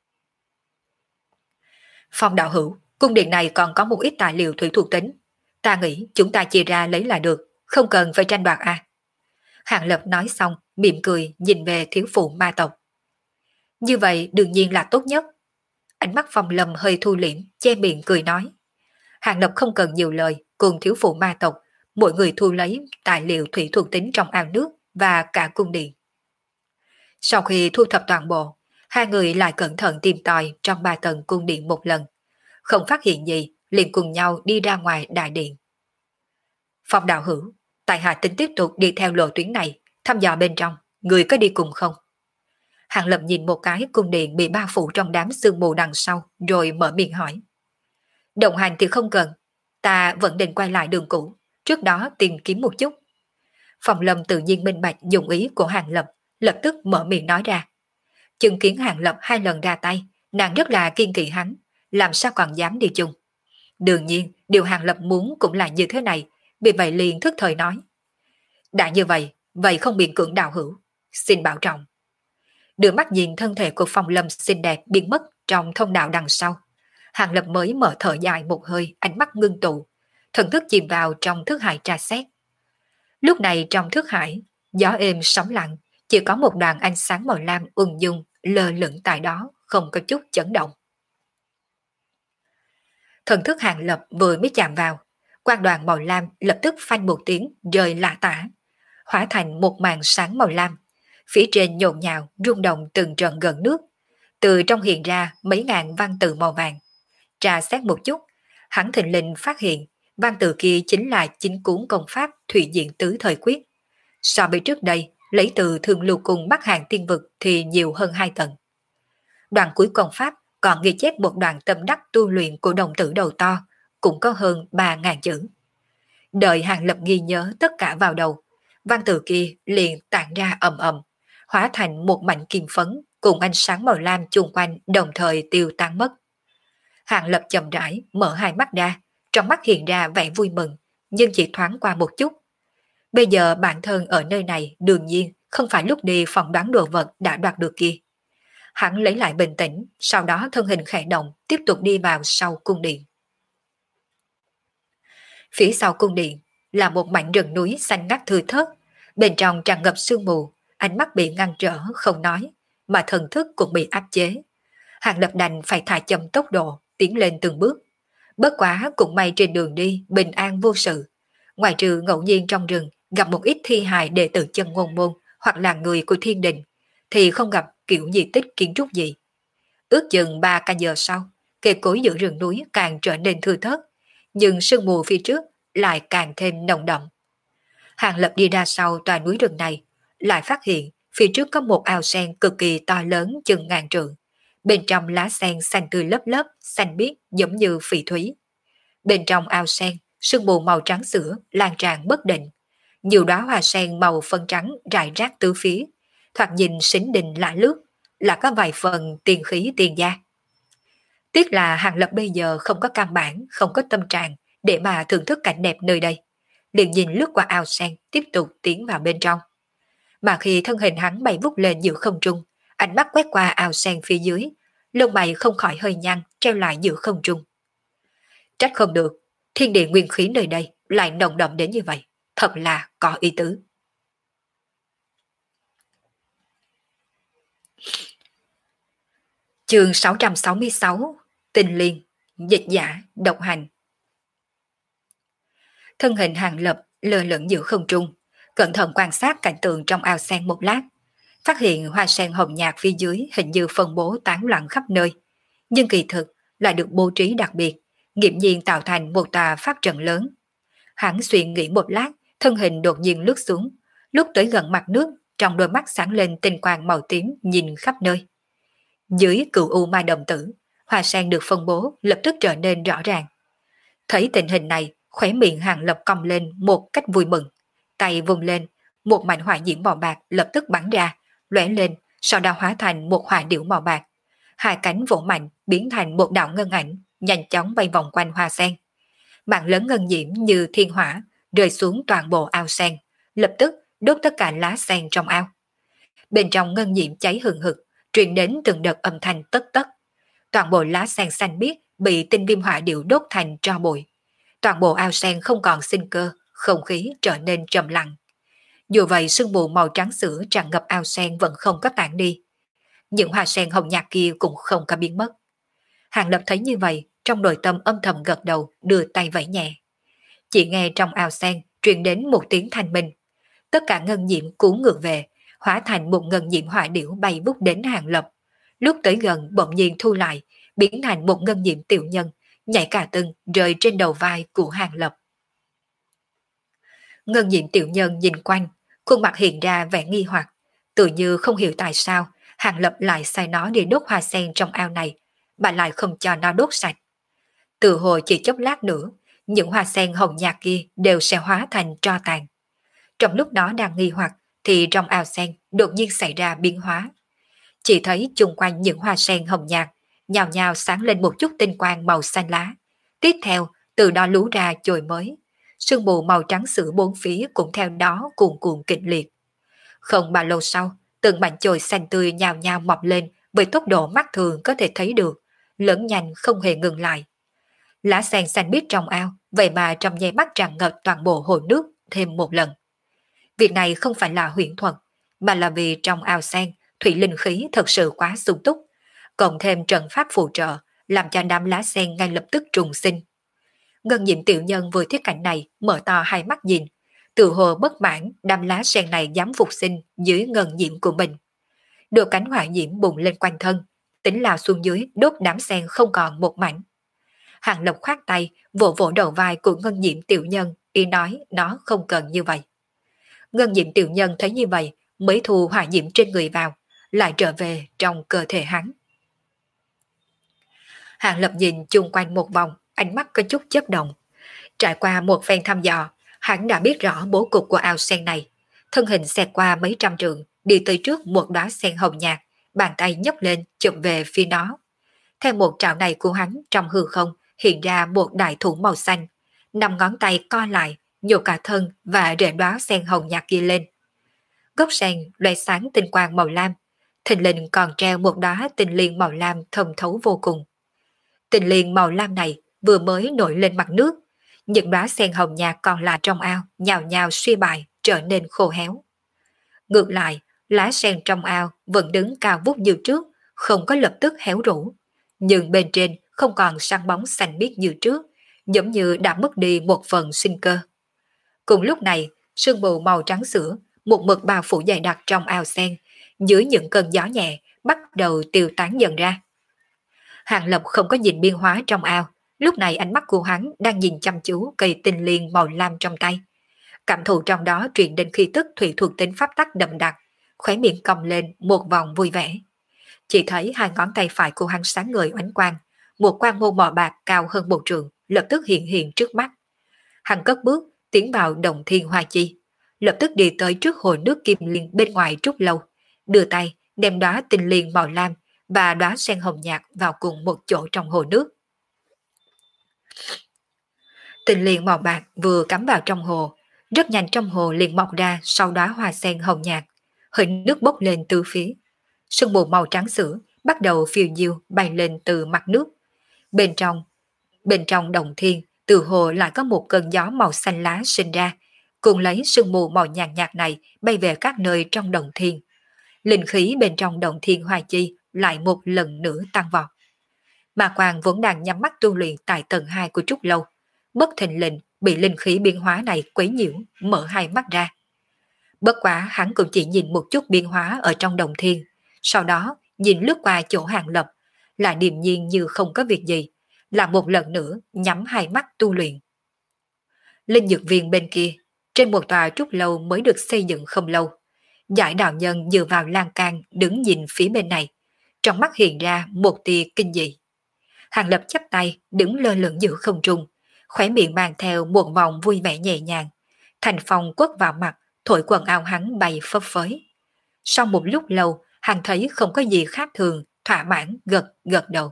S1: Phong đạo hữu, cung điện này còn có một ít tài liệu thủy thuộc tính. Ta nghĩ chúng ta chia ra lấy là được, không cần phải tranh đoạt à. Hạng Lập nói xong, mỉm cười nhìn về thiếu phụ ma tộc. Như vậy đương nhiên là tốt nhất. Ánh mắt Phong Lâm hơi thu liễm, che miệng cười nói. Hạng Lập không cần nhiều lời, cùng thiếu phụ ma tộc, mỗi người thu lấy tài liệu thủy thuộc tính trong ao nước và cả cung điện. Sau khi thu thập toàn bộ, hai người lại cẩn thận tìm tòi trong ba tầng cung điện một lần. Không phát hiện gì, liền cùng nhau đi ra ngoài đại điện. Phong đạo hữu, tại hạ tính tiếp tục đi theo lộ tuyến này, thăm dò bên trong, người có đi cùng không? Hàng Lập nhìn một cái cung điện bị bao phủ trong đám sương mù đằng sau, rồi mở miệng hỏi. Đồng hành thì không cần, ta vẫn định quay lại đường cũ, trước đó tìm kiếm một chút. Phong Lâm tự nhiên minh bạch dụng ý của Hàng Lập, lập tức mở miệng nói ra. Chứng kiến Hàng Lập hai lần ra tay, nàng rất là kiên kỵ hắn, làm sao còn dám đi chung. Đương nhiên, điều Hàng Lập muốn cũng là như thế này, vì vậy liền thức thời nói. Đã như vậy, vậy không biện cưỡng đạo hữu, xin bảo trọng. Đưa mắt nhìn thân thể của Phong Lâm xinh đẹp biến mất trong thông đạo đằng sau. Hàng Lập mới mở thở dài một hơi, ánh mắt ngưng tụ, thần thức chìm vào trong thức hải tra xét. Lúc này trong thức hải, gió êm sóng lặng, chỉ có một đoàn ánh sáng màu lam ung dung lơ lửng tại đó, không có chút chấn động. Thần thức Hàng Lập vừa mới chạm vào, quang đoàn màu lam lập tức phanh một tiếng rơi lả tả, hóa thành một màn sáng màu lam. Phía trên nhộn nhạo rung động từng trận gần nước, từ trong hiện ra mấy ngàn văn tự màu vàng. Tra xét một chút, hắn thình lình phát hiện văn tự kia chính là chính cuốn công pháp Thủy Diện Tứ Thời Quyết. So với trước đây, lấy từ Thương Lưu Cung Bắc Hàng Tiên Vực thì nhiều hơn hai tầng. Đoạn cuối công pháp còn ghi chép một đoạn tâm đắc tu luyện của đồng tử đầu to, cũng có hơn ba ngàn chữ. Đợi Hàng Lập ghi nhớ tất cả vào đầu, văn tự kia liền tản ra ầm ầm, hóa thành một mảnh kim phấn cùng ánh sáng màu lam chung quanh đồng thời tiêu tan mất. Hàng Lập chậm rãi mở hai mắt ra, trong mắt hiện ra vẻ vui mừng, nhưng chỉ thoáng qua một chút. Bây giờ bản thân ở nơi này đương nhiên không phải lúc đi phỏng đoán đồ vật đã đoạt được kia. Hắn lấy lại bình tĩnh, sau đó thân hình khẽ động, tiếp tục đi vào sau cung điện. Phía sau cung điện là một mảnh rừng núi xanh ngắt thưa thớt, bên trong tràn ngập sương mù, ánh mắt bị ngăn trở không nói, mà thần thức cũng bị áp chế. Hàng Lập đành phải thả chậm tốc độ, tiến lên từng bước. Bất quá cũng may trên đường đi bình an vô sự, ngoài trừ ngẫu nhiên trong rừng gặp một ít thi hài đệ tử chân ngôn môn hoặc là người của thiên đình, thì không gặp kiểu di tích kiến trúc gì. Ước chừng ba canh giờ sau, cây cối giữa rừng núi càng trở nên thưa thớt, nhưng sương mù phía trước lại càng thêm nồng đậm. Hàng Lập đi ra sau tòa núi rừng này, lại phát hiện phía trước có một ao sen cực kỳ to lớn chừng ngàn trượng. Bên trong lá sen xanh tươi lớp lớp, xanh biếc giống như phỉ thúy. Bên trong ao sen, sương mù màu trắng sữa lan tràn bất định. Nhiều đóa hoa sen màu phân trắng rải rác tứ phía, thoạt nhìn xính đình lạ lướt, là có vài phần tiền khí tiền gia. Tiếc là Hàng Lập bây giờ không có căn bản, không có tâm trạng để mà thưởng thức cảnh đẹp nơi đây. Liền nhìn lướt qua ao sen, tiếp tục tiến vào bên trong. Mà khi thân hình hắn bay vút lên giữa không trung, ánh mắt quét qua ao sen phía dưới, lông mày không khỏi hơi nhăn, treo lại giữa không trung. Trách không được, thiên địa nguyên khí nơi đây lại nồng đậm đến như vậy, thật là có ý tứ. Chương sáu trăm sáu mươi sáu, Tinh Liên, dịch giả, độc hành. Thân hình Hàng Lập lơ lửng giữa không trung, cẩn thận quan sát cảnh tượng trong ao sen một lát, phát hiện hoa sen hồng nhạt phía dưới hình như phân bố tán loạn khắp nơi, nhưng kỳ thực lại được bố trí đặc biệt, nghiễm nhiên tạo thành một tòa pháp trận lớn. Hắn suy nghĩ một lát, thân hình đột nhiên lướt xuống, lúc tới gần mặt nước, trong đôi mắt sáng lên tinh quang màu tím nhìn khắp nơi. Dưới cửu u ma đồng tử, hoa sen được phân bố lập tức trở nên rõ ràng. Thấy tình hình này, khóe miệng Hàng Lập cong lên một cách vui mừng, tay vùng lên, một mảnh hỏa diễm màu bạc lập tức bắn ra, lóe lên, sau đó hóa thành một hỏa điểu màu bạc. Hai cánh vỗ mạnh biến thành một đạo ngân ảnh, nhanh chóng bay vòng quanh hoa sen. Mạng lớn ngân diễm như thiên hỏa rơi xuống toàn bộ ao sen, lập tức đốt tất cả lá sen trong ao. Bên trong ngân diễm cháy hừng hực, truyền đến từng đợt âm thanh tất tất. Toàn bộ lá sen xanh biếc bị tinh viêm hỏa điểu đốt thành tro bụi. Toàn bộ ao sen không còn sinh cơ, không khí trở nên trầm lặng. Dù vậy sương mù màu trắng sữa tràn ngập ao sen vẫn không có tản đi. Những hoa sen hồng nhạt kia cũng không có biến mất. Hàng Lập thấy như vậy, trong nội tâm âm thầm gật đầu, đưa tay vẫy nhẹ. Chỉ nghe trong ao sen truyền đến một tiếng thanh minh. Tất cả ngân diễm cuốn ngược về, hóa thành một ngân diệm hỏa điểu bay vút đến Hàng Lập. Lúc tới gần bỗng nhiên thu lại, biến thành một ngân diệm tiểu nhân, nhảy cả tưng rơi trên đầu vai của Hàng Lập. Ngân diệm tiểu nhân nhìn quanh, khuôn mặt hiện ra vẻ nghi hoặc, tự như không hiểu tại sao Hàng Lập lại sai nó đi đốt hoa sen trong ao này, mà lại không cho nó đốt sạch. Từ hồi chỉ chốc lát nữa, những hoa sen hồng nhạt kia đều sẽ hóa thành tro tàn. Trong lúc nó đang nghi hoặc thì trong ao sen đột nhiên xảy ra biến hóa. Chỉ thấy chung quanh những hoa sen hồng nhạt nhào nhào sáng lên một chút tinh quang màu xanh lá. Tiếp theo, từ đó lú ra chồi mới. Sương mù màu trắng sữa bốn phía cũng theo đó cuồn cuộn kịch liệt. Không bao lâu sau, từng mảnh chồi xanh tươi nhào nhào mọc lên với tốc độ mắt thường có thể thấy được, lớn nhanh không hề ngừng lại. Lá sen xanh biếc trong ao, vậy mà trong nháy mắt tràn ngập toàn bộ hồ nước thêm một lần. Việc này không phải là huyễn thuật, mà là vì trong ao sen, thủy linh khí thật sự quá sung túc, cộng thêm trận pháp phù trợ, làm cho đám lá sen ngay lập tức trùng sinh. Ngân diệm tiểu nhân vừa thấy cảnh này, mở to hai mắt nhìn, tự hồ bất mãn đám lá sen này dám phục sinh dưới ngân diệm của mình. Đôi cánh hỏa diễm bùng lên quanh thân, tính lao xuống dưới đốt đám sen không còn một mảnh. Hàng Lập khoát tay, vỗ vỗ đầu vai của ngân diệm tiểu nhân, ý nói nó không cần như vậy. Ngân diệm tiểu nhân thấy như vậy, mới thu hỏa diễm trên người vào, lại trở về trong cơ thể hắn. Hàng Lập nhìn chung quanh một vòng, ánh mắt có chút chớp động. Trải qua một phen thăm dò, hắn đã biết rõ bố cục của ao sen này. Thân hình xẹt qua mấy trăm trượng, đi tới trước một đóa sen hồng nhạt, bàn tay nhấc lên chụp về phía nó. Theo một trảo này của hắn, trong hư không hiện ra một đại thủ màu xanh, năm ngón tay co lại, nhổ cả thân và rễ đóa sen hồng nhạt kia lên. Gốc sen loé sáng tinh quang màu lam, thình lình còn treo một đóa tinh liên màu lam thâm thấu vô cùng. Tinh liên màu lam này vừa mới nổi lên mặt nước, những đóa sen hồng nhạt còn lại trong ao nhào nhào suy bại, trở nên khô héo. Ngược lại, lá sen trong ao vẫn đứng cao vút như trước, không có lập tức héo rũ, nhưng bên trên không còn sáng bóng xanh biếc như trước, giống như đã mất đi một phần sinh cơ. Cùng lúc này, sương mù màu trắng sữa, một mực bao phủ dày đặc trong ao sen, dưới những cơn gió nhẹ, bắt đầu tiêu tán dần ra. Hàng Lập không có nhìn biến hóa trong ao, lúc này ánh mắt của hắn đang nhìn chăm chú cây tinh liên màu lam trong tay. Cảm thụ trong đó truyền đến khí tức thủy thuộc tính pháp tắc đậm đặc, khóe miệng cong lên một vòng vui vẻ. Chỉ thấy hai ngón tay phải của hắn sáng ngời oánh quang, một quang môn mỏ bạc cao hơn một trượng lập tức hiện hiện trước mắt. Hắn cất bước tiến vào Động Thiên Hoa Chi, lập tức đi tới trước hồ nước kim liên bên ngoài Trúc Lâu, đưa tay đem đóa tinh liên màu lam và đóa sen hồng nhạt vào cùng một chỗ trong hồ nước. Tinh liên màu bạc vừa cắm vào trong hồ, rất nhanh trong hồ liền mọc ra sau đóa hoa sen hồng nhạt, hơi nước bốc lên từ phía. Sương mù màu trắng sữa bắt đầu phiêu diêu bay lên từ mặt nước. Bên trong, bên trong Động Thiên, từ hồ lại có một cơn gió màu xanh lá sinh ra, cùng lấy sương mù màu nhàn nhạt này bay về các nơi trong Động Thiên. Linh khí bên trong Động Thiên Hoa Chi lại một lần nữa tăng vọt. Mà Quang vốn đang nhắm mắt tu luyện tại tầng hai của Trúc Lâu, bất thình lình bị linh khí biến hóa này quấy nhiễu, mở hai mắt ra. Bất quá hắn cũng chỉ nhìn một chút biến hóa ở trong Động Thiên, sau đó nhìn lướt qua chỗ Hàng Lập, là điềm nhiên như không có việc gì, là một lần nữa nhắm hai mắt tu luyện. Linh dược viên bên kia, trên một tòa Trúc Lâu mới được xây dựng không lâu, Giải đạo nhân dựa vào lan can đứng nhìn phía bên này, trong mắt hiện ra một tia kinh dị. Hàng Lập chắp tay đứng lơ lửng giữa không trung, khóe miệng mang theo một vòng vui vẻ nhẹ nhàng, thành phong quất vào mặt, thổi quần áo hắn bay phấp phới. Sau một lúc lâu, hắn thấy không có gì khác thường, thỏa mãn gật gật đầu.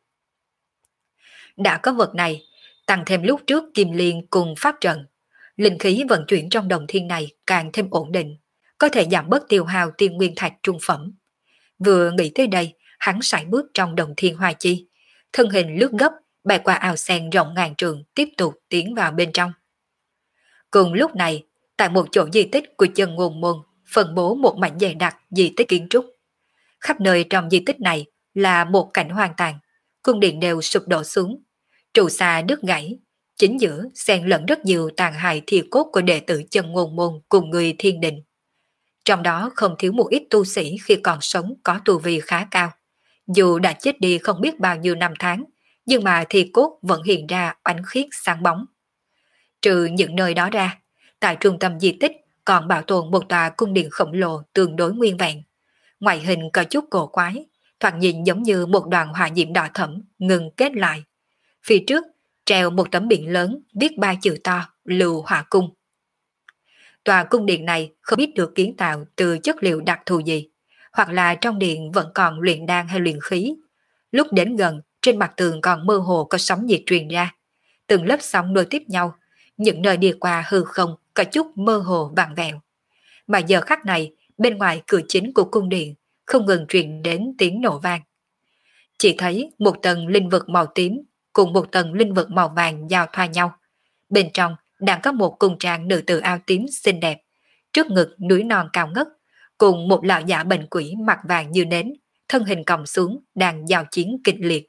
S1: Đã có vật này, tăng thêm lúc trước Kim Liên cùng pháp trận, linh khí vận chuyển trong Động Thiên này càng thêm ổn định, có thể giảm bớt tiêu hao tiên nguyên thạch trung phẩm. Vừa nghĩ tới đây, hắn sải bước trong Động Thiên Hoa Chi, thân hình lướt gấp, bay qua ao sen rộng ngàn trường, tiếp tục tiến vào bên trong. Cùng lúc này, tại một chỗ di tích của Chân Ngôn Môn, phân bố một mảnh dày đặc di tích kiến trúc. Khắp nơi trong di tích này là một cảnh hoang tàn, cung điện đều sụp đổ xuống, trụ xà đứt gãy, chính giữa xen lẫn rất nhiều tàn hài thi cốt của đệ tử Chân Ngôn Môn cùng người thiên đình. Trong đó không thiếu một ít tu sĩ khi còn sống có tu vi khá cao. Dù đã chết đi không biết bao nhiêu năm tháng, nhưng mà thi cốt vẫn hiện ra oánh khiết sáng bóng. Trừ những nơi đó ra, tại trung tâm di tích còn bảo tồn một tòa cung điện khổng lồ tương đối nguyên vẹn. Ngoại hình có chút cổ quái, thoạt nhìn giống như một đoàn hỏa diễm đỏ thẫm ngừng kết lại. Phía trước treo một tấm biển lớn viết ba chữ to Lưu Hỏa Cung. Tòa cung điện này không biết được kiến tạo từ chất liệu đặc thù gì, hoặc là trong điện vẫn còn luyện đan hay luyện khí. Lúc đến gần, trên mặt tường còn mơ hồ có sóng nhiệt truyền ra. Từng lớp sóng nối tiếp nhau, những nơi đi qua hư không có chút mơ hồ vặn vẹo. Mà giờ khắc này, bên ngoài cửa chính của cung điện không ngừng truyền đến tiếng nổ vang. Chỉ thấy một tầng linh vực màu tím cùng một tầng linh vực màu vàng giao thoa nhau. Bên trong đang có một cung trang nữ tử áo tím xinh đẹp, trước ngực núi non cao ngất, cùng một lão giả bệnh quỷ mặt vàng như nến, thân hình còng xuống đang giao chiến kịch liệt.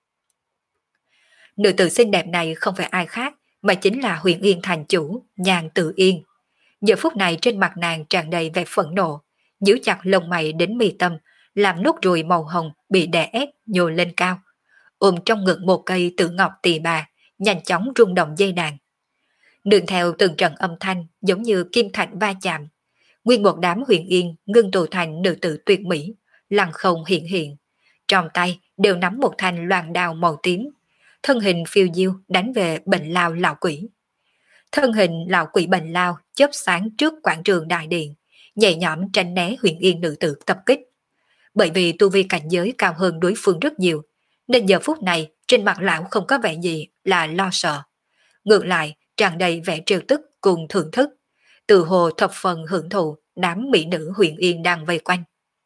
S1: Nữ tử xinh đẹp này không phải ai khác mà chính là Huyền Yên thành chủ Nhan Tự Yên. Giờ phút này trên mặt nàng tràn đầy vẻ phẫn nộ, nhíu chặt lông mày đến mi tâm, làm nốt ruồi màu hồng bị đè ép nhô lên cao, ôm trong ngực một cây tử ngọc tỳ bà, nhanh chóng rung động dây đàn. Nương theo từng trận âm thanh giống như kim thạch va chạm, nguyên một đám Huyền Yên ngưng tụ thành nữ tử tuyệt mỹ, lăng không hiện hiện, trong tay đều nắm một thanh loan đao màu tím, thân hình phiêu diêu đánh về Bệnh Lao lão quỷ. Thân hình lão quỷ Bệnh Lao chớp sáng trước quảng trường đại điện, nhẹ nhõm tránh né Huyền Yên nữ tử tập kích. Bởi vì tu vi cảnh giới cao hơn đối phương rất nhiều, nên giờ phút này trên mặt lão không có vẻ gì là lo sợ. Ngược lại, tràn đầy vẻ trêu tức cùng thưởng thức, từ hồ thập phần hưởng thụ đám mỹ nữ Huyền Yên đang vây quanh.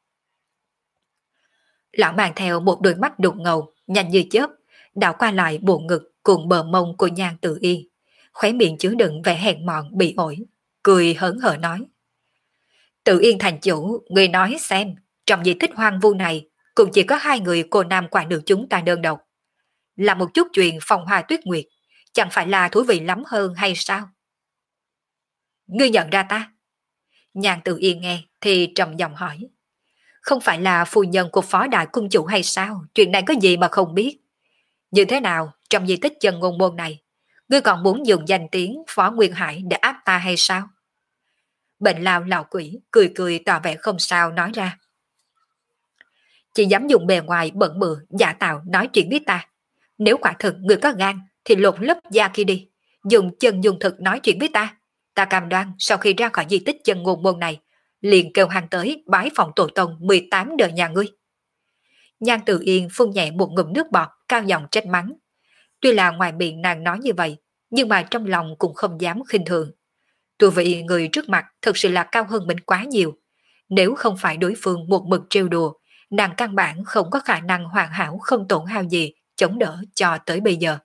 S1: Lão mang theo một đôi mắt đục ngầu, nhanh như chớp, đảo qua lại bộ ngực cùng bờ mông của Nhan Tự Yên, khóe miệng chứa đựng vẻ hèn mọn bị ổi, cười hớn hở nói: Tự Yên thành chủ, người nói xem, trong di tích hoang vu này cũng chỉ có hai người cô nam quả nữ chúng ta đơn độc. Là một chút chuyện phong hoa tuyết nguyệt, chẳng phải là thú vị lắm hơn hay sao? Ngươi nhận ra ta? Nhan Tự Yên nghe thì trầm giọng hỏi. Không phải là phu nhân của phó đại cung chủ hay sao? Chuyện này có gì mà không biết? Như thế nào trong di tích Chân Ngôn Môn này, ngươi còn muốn dùng danh tiếng Phó Nguyên Hải để áp ta hay sao? Bệnh Lao lão quỷ cười cười tỏ vẻ không sao nói ra. Chỉ dám dùng bề ngoài bẩn bừa giả tạo nói chuyện với ta. Nếu quả thực ngươi có gan thì lột lớp da kia đi, dùng chân dùng thực nói chuyện với ta. Ta cam đoan sau khi ra khỏi di tích Chân Ngôn Môn này, liền kêu hàng tới bái phòng tổ tông mười tám đời nhà ngươi. Nhan Tự Yên phun nhẹ một ngụm nước bọt, cao giọng trách mắng. Tuy là ngoài miệng nàng nói như vậy, nhưng mà trong lòng cũng không dám khinh thường. Tu vị người trước mặt thực sự là cao hơn mình quá nhiều. Nếu không phải đối phương một mực trêu đùa, nàng căn bản không có khả năng hoàn hảo không tổn hao gì chống đỡ cho tới bây giờ.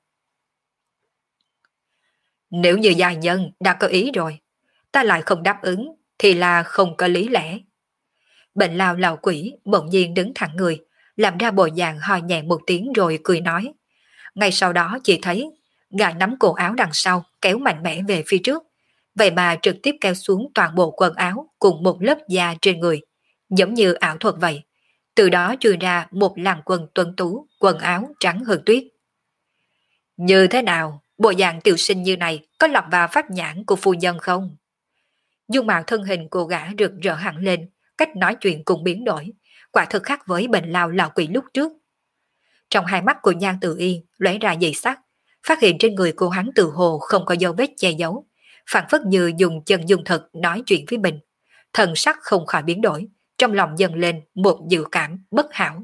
S1: Nếu như gia nhân đã có ý rồi, ta lại không đáp ứng thì là không có lý lẽ. Bệnh Lao lão quỷ bỗng nhiên đứng thẳng người, làm ra bộ dạng ho nhẹ một tiếng rồi cười nói. Ngay sau đó chỉ thấy gã nắm cổ áo đằng sau kéo mạnh mẽ về phía trước, vậy mà trực tiếp kéo xuống toàn bộ quần áo cùng một lớp da trên người, giống như ảo thuật vậy. Từ đó chui ra một làn quần tuấn tú, quần áo trắng hơn tuyết. Như thế nào, bộ dạng tiểu sinh như này có lọt vào phát nhãn của phu nhân không? Dung mạo thân hình của gã rực rỡ hẳn lên, cách nói chuyện cũng biến đổi, quả thực khác với Bệnh Lao lão quỷ lúc trước. Trong hai mắt của Nhan Tự Yên lóe ra dị sắc, phát hiện trên người cô hắn tự hồ không có dấu vết che giấu, phản phất như dùng chân dùng thực nói chuyện với mình. Thần sắc không khỏi biến đổi, trong lòng dâng lên một dự cảm bất hảo.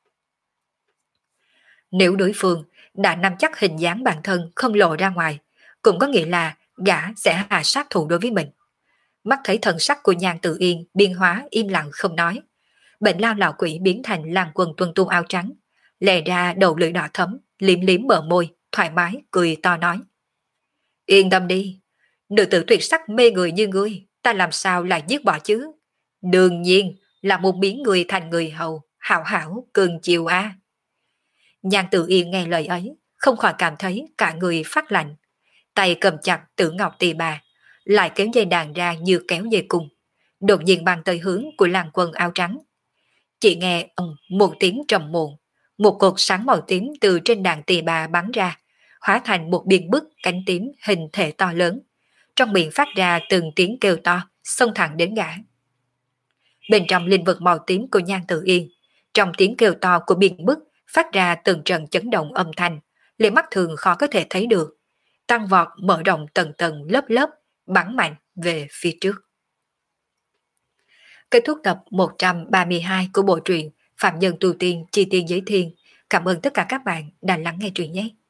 S1: Nếu đối phương đã nắm chắc hình dáng bản thân không lộ ra ngoài, cũng có nghĩa là gã sẽ hạ sát thủ đối với mình. Mắt thấy thần sắc của Nhan Tự Yên biến hóa im lặng không nói. Bệnh Lao lão quỷ biến thành làn quần tuân tu áo trắng, lè ra đầu lưỡi đỏ thấm, liếm liếm bờ môi, thoải mái cười to nói. Yên tâm đi, nữ tử tuyệt sắc mê người như ngươi, ta làm sao lại giết bỏ chứ? Đương nhiên là muốn biến người thành người hầu, hảo hảo cường chiều a. Nhan Tự Yên nghe lời ấy, không khỏi cảm thấy cả người phát lạnh, tay cầm chặt tử ngọc tỳ bà, lại kéo dây đàn ra như kéo dây cung, đột nhiên băng tới hướng của làng quân áo trắng. Chỉ nghe ầm một tiếng trầm muộn, một cột sáng màu tím từ trên đàn tỳ bà bắn ra, hóa thành một biên bức cánh tím hình thể to lớn. Trong miệng phát ra từng tiếng kêu to, xông thẳng đến gã. Bên trong linh vực màu tím của Nhan Tự Yên, trong tiếng kêu to của biên bức phát ra từng trận chấn động âm thanh, liền mắt thường khó có thể thấy được. Tăng vọt mở rộng tầng tầng lớp lớp, bắn mạnh về phía trước. Kết thúc tập một trăm ba mươi hai của bộ truyện Phạm Nhân Tu Tiên Chi Tiên Giới Thiên. Cảm ơn tất cả các bạn đã lắng nghe truyện nhé.